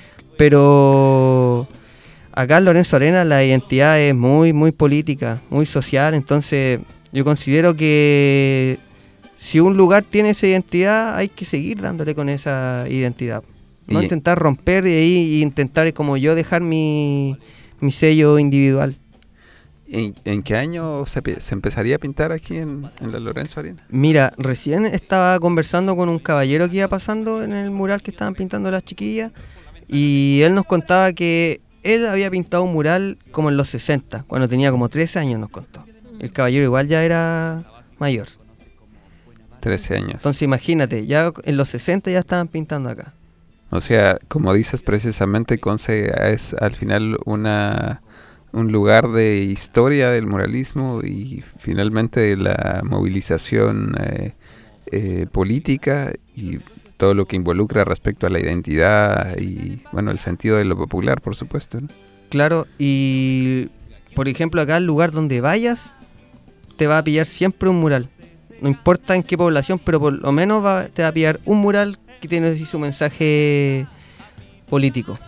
Pero acá en Lorenzo Arenas la identidad es muy, muy política, muy social, entonces yo considero que si un lugar tiene esa identidad, hay que seguir dándole con esa identidad. No intentar romper y intentar, como yo, dejar mi sello individual. ¿En qué año se empezaría a pintar aquí en la Lorenzo Arenas? Mira, recién estaba conversando con un caballero que iba pasando en el mural que estaban pintando las chiquillas, y él nos contaba que él había pintado un mural como en los 60, cuando tenía como 13 años, nos contó. El caballero igual ya era mayor. 13 años. Entonces imagínate, ya en los 60 ya estaban pintando acá. O sea, como dices precisamente, Conce es al final un lugar de historia del muralismo y finalmente de la movilización política y todo lo que involucra respecto a la identidad y, bueno, el sentido de lo popular, por supuesto, ¿no? Claro, y por ejemplo acá el lugar donde vayas te va a pillar siempre un mural. No importa en qué población, pero por lo menos te va a pillar un mural que tiene su mensaje político.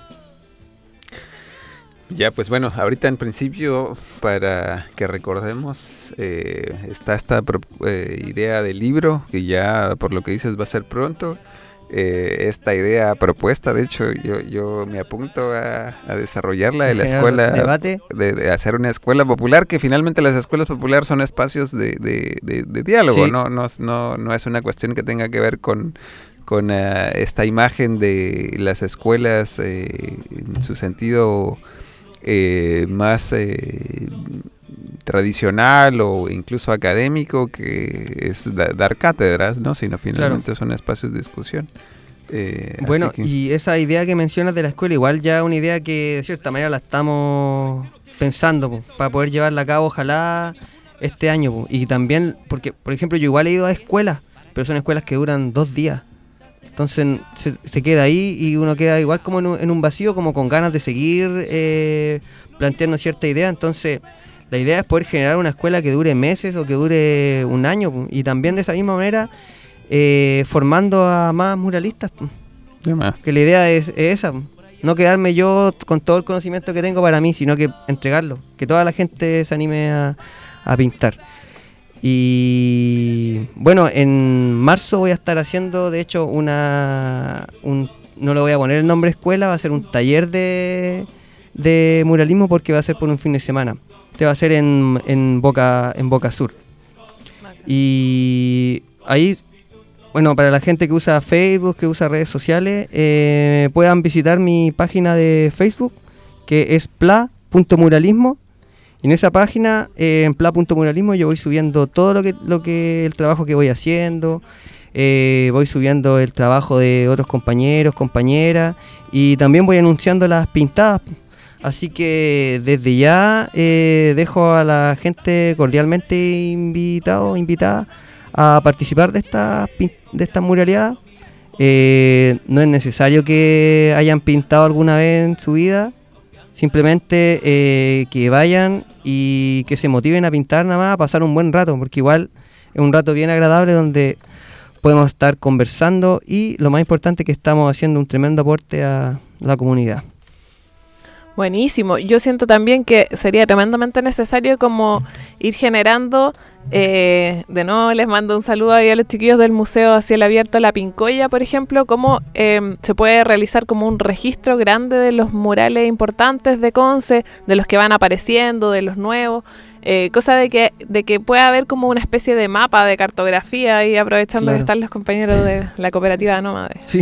Ya, pues bueno, ahorita en principio, para que recordemos, está esta idea del libro, que ya por lo que dices va a ser pronto, esta idea propuesta. De hecho, yo me apunto a desarrollarla de la escuela, debate. De hacer una escuela popular, que finalmente las escuelas populares son espacios de diálogo, Sí. no es una cuestión que tenga que ver con esta imagen de las escuelas en su sentido más tradicional o incluso académico, que es dar cátedras, ¿no? Sino finalmente son espacios de discusión. Bueno, y esa idea que mencionas de la escuela, igual ya una idea que de cierta manera la estamos pensando para poder llevarla a cabo, ojalá este año. Y también, porque por ejemplo yo igual he ido a escuelas, pero son escuelas que duran 2 días. Entonces se queda ahí y uno queda igual como en un vacío, como con ganas de seguir planteando cierta idea. Entonces la idea es poder generar una escuela que dure meses o que dure un año, y también de esa misma manera formando a más muralistas. Que la idea es esa, no quedarme yo con todo el conocimiento que tengo para mí, sino que entregarlo, que toda la gente se anime a pintar. Y bueno, en marzo voy a estar haciendo, de hecho, no le voy a poner el nombre escuela, va a ser un taller de muralismo, porque va a ser por un fin de semana. Este va a ser en Boca Sur. Y ahí, bueno, para la gente que usa Facebook, que usa redes sociales, puedan visitar mi página de Facebook, que es pla.muralismo. Y en esa página, en pla.muralismo, yo voy subiendo todo lo que el trabajo que voy haciendo, voy subiendo el trabajo de otros compañeros, compañeras, y también voy anunciando las pintadas. Así que desde ya dejo a la gente cordialmente invitada a participar de estas muraleadas. No es necesario que hayan pintado alguna vez en su vida, simplemente que vayan y que se motiven a pintar, nada más, a pasar un buen rato, porque igual es un rato bien agradable donde podemos estar conversando, y lo más importante es que estamos haciendo un tremendo aporte a la comunidad. Buenísimo. Yo siento también que sería tremendamente necesario como ir generando, de nuevo les mando un saludo ahí a los chiquillos del Museo a Cielo Abierto La Pincoya, por ejemplo, cómo se puede realizar como un registro grande de los murales importantes de Conce, de los que van apareciendo, de los nuevos, cosa de que pueda haber como una especie de mapa, de cartografía, y aprovechando que están los compañeros de la cooperativa Nómades. Sí.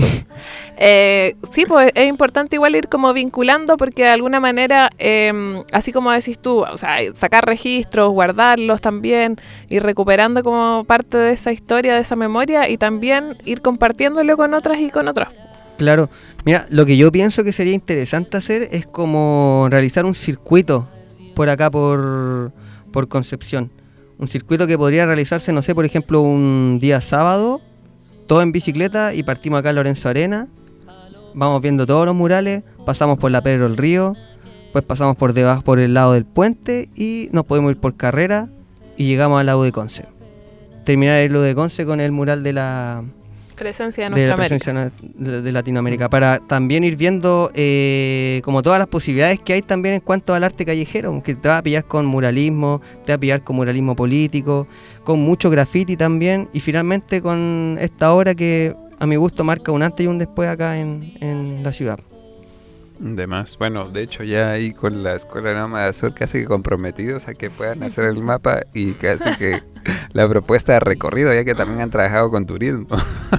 Sí, pues es importante igual ir como vinculando, porque de alguna manera, así como decís tú, o sea, sacar registros, guardarlos también, ir recuperando como parte de esa historia, de esa memoria, y también ir compartiéndolo con otras y con otros. Claro, mira, lo que yo pienso que sería interesante hacer es como realizar un circuito por acá, por Concepción. Un circuito que podría realizarse, no sé, por ejemplo, un día sábado, todo en bicicleta, y partimos acá en Lorenzo Arena, vamos viendo todos los murales, pasamos por la Pedro del Río, pues pasamos por debajo, por el lado del puente, y nos podemos ir por carrera y llegamos al lago de Conce. Terminar el lago de Conce con el mural de la presencia de nuestra América, de Latinoamérica, para también ir viendo como todas las posibilidades que hay también en cuanto al arte callejero, que te va a pillar con muralismo, te va a pillar con muralismo político, con mucho graffiti también, y finalmente con esta obra que a mi gusto marca un antes y un después acá en la ciudad. Demás, bueno, de hecho ya ahí con la Escuela Nómada Sur casi que comprometidos a que puedan hacer el mapa, y casi que la propuesta de recorrido, ya que también han trabajado con turismo.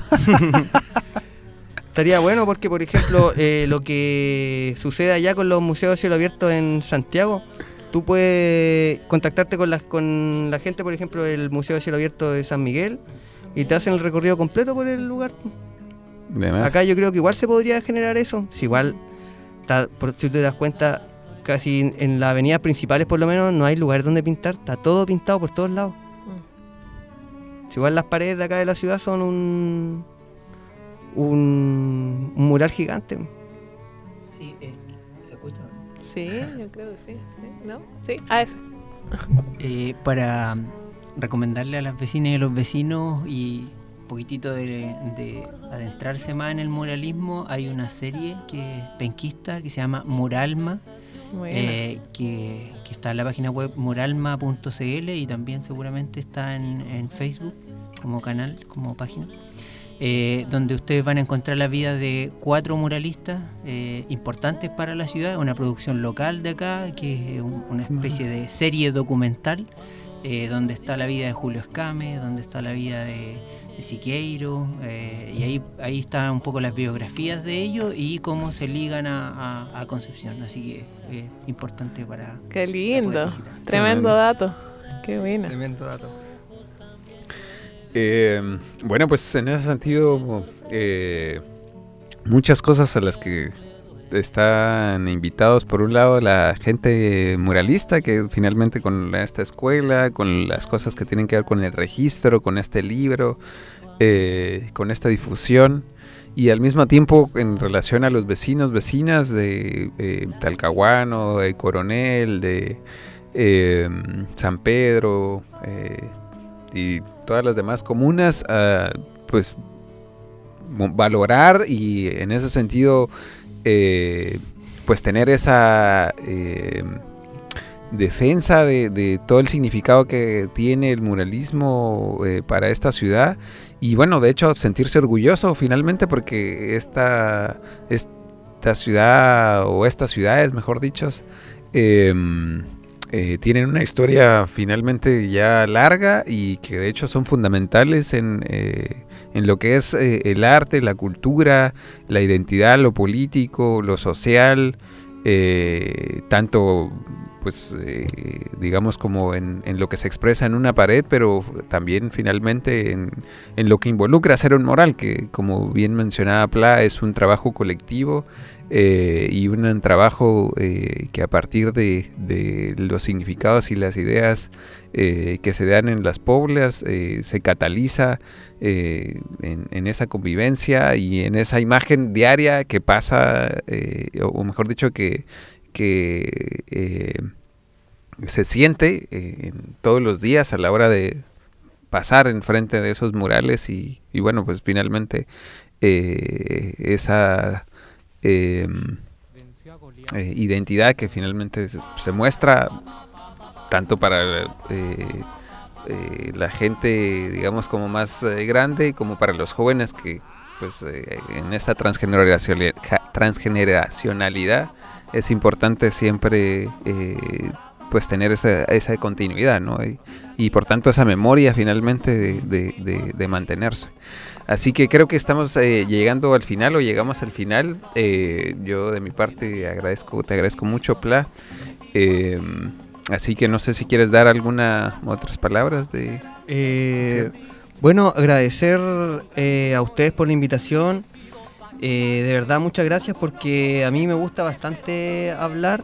Estaría bueno porque, por ejemplo, lo que sucede allá con los museos de cielo abierto en Santiago, tú puedes contactarte con la gente, por ejemplo, del Museo de Cielo Abierto de San Miguel, y te hacen el recorrido completo por el lugar. Acá yo creo que igual se podría generar eso, si igual... si te das cuenta, casi en las avenidas principales por lo menos no hay lugar donde pintar, está todo pintado por todos lados. Si igual las paredes de acá de la ciudad son un mural gigante. Sí, ¿se escucha? Sí, yo creo que sí. ¿No? Sí, ese. Para recomendarle a las vecinas y a los vecinos y poquitito de adentrarse más en el muralismo, hay una serie que es penquista que se llama Muralma, que está en la página web muralma.cl, y también seguramente está en Facebook como canal, como página. donde ustedes van a encontrar la vida de 4 muralistas importantes para la ciudad, una producción local de acá, que es una especie de serie documental, donde está la vida de Julio Escame, donde está la vida de Siqueiro, y ahí están un poco las biografías de ellos y cómo se ligan a Concepción, así que importante para... Qué lindo, tremendo dato, qué bueno. Tremendo dato. Bueno, pues en ese sentido, muchas cosas a las que están invitados, por un lado la gente muralista, que finalmente con esta escuela, con las cosas que tienen que ver con el registro, con este libro, con esta difusión, y al mismo tiempo en relación a los vecinos, vecinas de Talcahuano, de Coronel, de San Pedro, y todas las demás comunas, pues valorar y en ese sentido pues tener esa defensa de todo el significado que tiene el muralismo para esta ciudad, y bueno, de hecho sentirse orgulloso finalmente porque esta ciudad, o estas ciudades mejor dicho, tienen una historia finalmente ya larga y que de hecho son fundamentales en lo que es el arte, la cultura, la identidad, lo político, lo social, tanto pues digamos como en lo que se expresa en una pared, pero también finalmente en lo que involucra hacer un mural, que como bien mencionaba Pla, es un trabajo colectivo, y un trabajo que a partir de los significados y las ideas que se dan en las poblas se cataliza en esa convivencia y en esa imagen diaria que pasa, o mejor dicho que se siente todos los días a la hora de pasar enfrente de esos murales y bueno, pues finalmente esa identidad que finalmente se muestra tanto para la gente, digamos, como más grande, como para los jóvenes que pues en esta transgeneracionalidad es importante siempre pues tener esa continuidad, ¿no? Y por tanto esa memoria finalmente de mantenerse. Así que creo que estamos llegando al final, o llegamos al final. Yo de mi parte te agradezco mucho, Pla. Así que no sé si quieres dar otras palabras de... Bueno, agradecer a ustedes por la invitación. De verdad, muchas gracias, porque a mí me gusta bastante hablar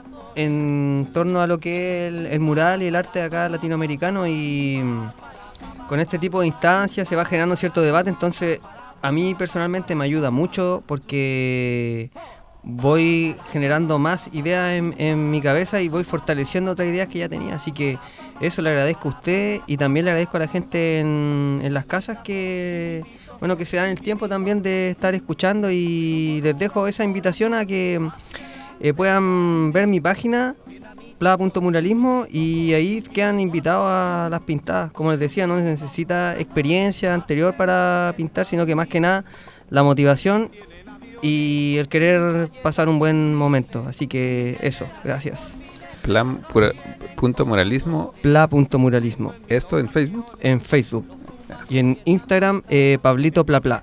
en torno a lo que es el mural y el arte de acá latinoamericano, y con este tipo de instancias se va generando cierto debate. Entonces a mí personalmente me ayuda mucho porque voy generando más ideas en mi cabeza y voy fortaleciendo otras ideas que ya tenía, así que eso le agradezco a usted, y también le agradezco a la gente en las casas que se dan el tiempo también de estar escuchando, y les dejo esa invitación a que puedan ver mi página pla.muralismo, y ahí quedan invitados a las pintadas. Como les decía, no se necesita experiencia anterior para pintar, sino que más que nada la motivación y el querer pasar un buen momento. Así que eso, gracias. Pla.muralismo. Pla.muralismo. ¿Esto en Facebook? En Facebook. Y en Instagram, Pablito Pla.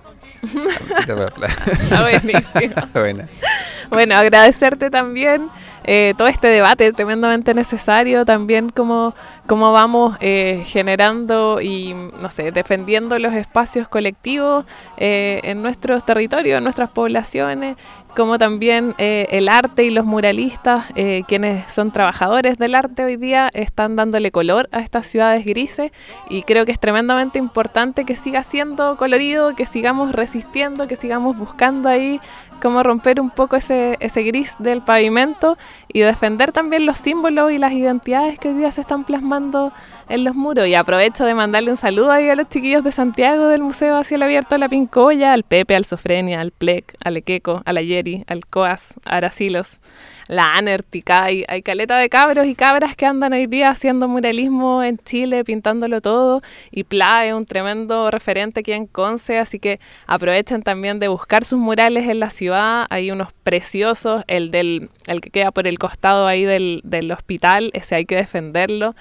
Está buenísimo. Bueno. Bueno, agradecerte también todo este debate tremendamente necesario, también cómo vamos generando y, no sé, defendiendo los espacios colectivos en nuestros territorios, en nuestras poblaciones, como también el arte y los muralistas, quienes son trabajadores del arte hoy día, están dándole color a estas ciudades grises, y creo que es tremendamente importante que siga siendo colorido, que sigamos resistiendo, que sigamos buscando ahí cómo romper un poco ese gris del pavimento y defender también los símbolos y las identidades que hoy día se están plasmando en los muros. Y aprovecho de mandarle un saludo ahí a los chiquillos de Santiago del Museo a Cielo Abierto, a la Pincoya, al Pepe, al Sofrenia, al Plec, al Equeco, a la Yeri, Emery, Alcoas, Aracilos, la Anértica. Hay caleta de cabros y cabras que andan hoy día haciendo muralismo en Chile, pintándolo todo. Y Pla es un tremendo referente aquí en Conce, así que aprovechen también de buscar sus murales en la ciudad. Hay unos preciosos, el que queda por el costado ahí del hospital, ese hay que defenderlo.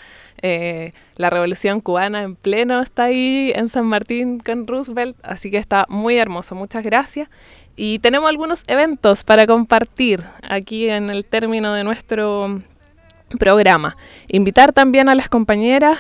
La Revolución Cubana en pleno está ahí en San Martín con Roosevelt, así que está muy hermoso. Muchas gracias. Y tenemos algunos eventos para compartir aquí en el término de nuestro programa. Invitar también a las compañeras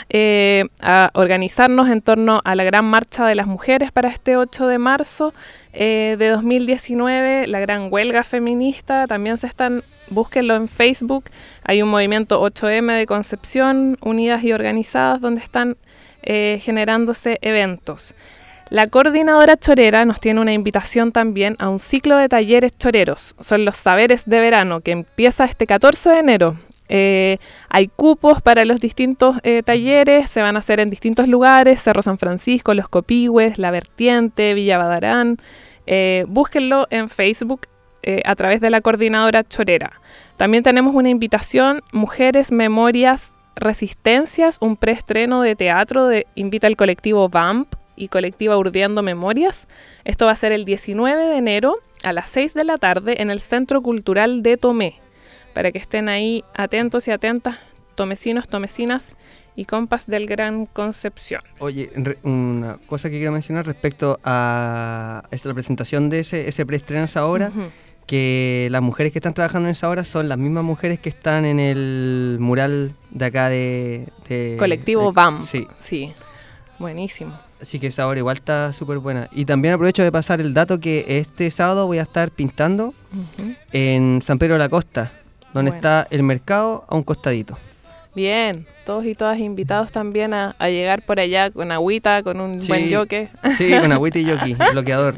a organizarnos en torno a la gran marcha de las mujeres para este 8 de marzo de 2019, la gran huelga feminista. También búsquenlo en Facebook, hay un movimiento 8M de Concepción, unidas y organizadas, donde están generándose eventos. La coordinadora chorera nos tiene una invitación también a un ciclo de talleres choreros. Son los saberes de verano, que empieza este 14 de enero. Hay cupos para los distintos talleres, se van a hacer en distintos lugares: Cerro San Francisco, Los Copihue, La Vertiente, Villa Badarán. Búsquenlo en Facebook a través de la coordinadora chorera. También tenemos una invitación: Mujeres, Memorias, Resistencias, un preestreno de teatro invita el colectivo VAMP y colectiva Urdiando Memorias. Esto va a ser el 19 de enero a las 6 de la tarde en el Centro Cultural de Tomé, para que estén ahí atentos y atentas, tomecinos, tomecinas y compas del Gran Concepción. Oye, una cosa que quiero mencionar respecto a la presentación de ese preestreno esa obra, que las mujeres que están trabajando en esa obra son las mismas mujeres que están en el mural de acá de colectivo VAM. Sí. Buenísimo. Así que esa obra igual está súper buena. Y también aprovecho de pasar el dato que este sábado voy a estar pintando en San Pedro de la Costa, donde está el mercado a un costadito. Bien, todos y todas invitados también a llegar por allá con agüita, con un buen yoque. Sí, con agüita y yoki, bloqueador.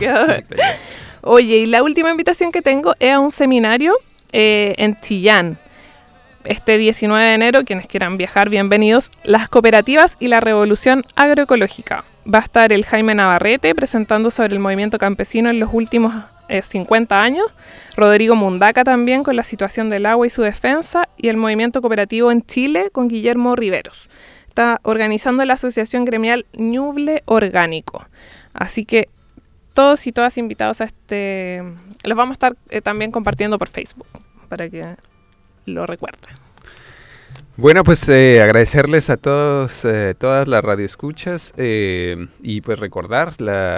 Oye, y la última invitación que tengo es a un seminario en Chillán. Este 19 de enero, quienes quieran viajar, bienvenidos. Las cooperativas y la revolución agroecológica. Va a estar el Jaime Navarrete presentando sobre el movimiento campesino en los últimos 50 años. Rodrigo Mundaca también con la situación del agua y su defensa. Y el movimiento cooperativo en Chile con Guillermo Riveros. Está organizando la asociación gremial Ñuble Orgánico. Así que todos y todas invitados a los vamos a estar también compartiendo por Facebook para que lo recuerden. Bueno, pues agradecerles a todos, todas las radioescuchas y pues recordar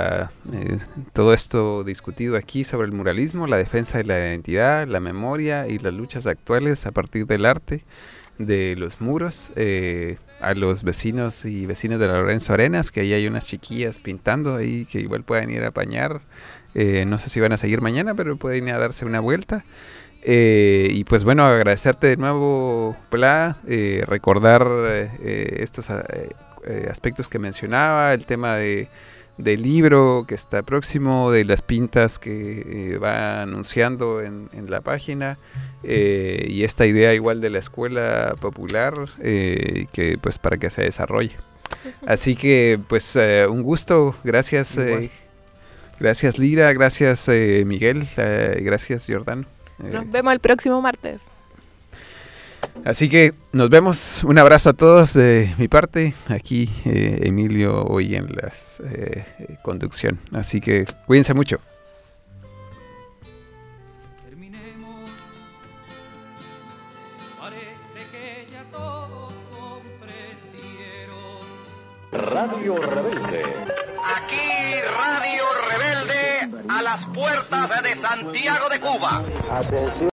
todo esto discutido aquí sobre el muralismo, la defensa de la identidad, la memoria y las luchas actuales a partir del arte de los muros. A los vecinos y vecinas de la Lorenzo Arenas, que ahí hay unas chiquillas pintando ahí que igual pueden ir a apañar. No sé si van a seguir mañana, pero pueden ir a darse una vuelta. Y pues bueno, agradecerte de nuevo, Pla, recordar estos aspectos que mencionaba, el tema del libro que está próximo, de las pintas que va anunciando en la página, y esta idea igual de la escuela popular, que pues para que se desarrolle. Así que pues un gusto, gracias, gracias Lira, gracias Miguel, gracias Jordán. Nos vemos el próximo martes. Así que nos vemos. Un abrazo a todos de mi parte. Aquí Emilio hoy en la conducción. Así que cuídense mucho. Radio Rebelde. Aquí Radio Rebelde a las puertas de Santiago de Cuba. Atención.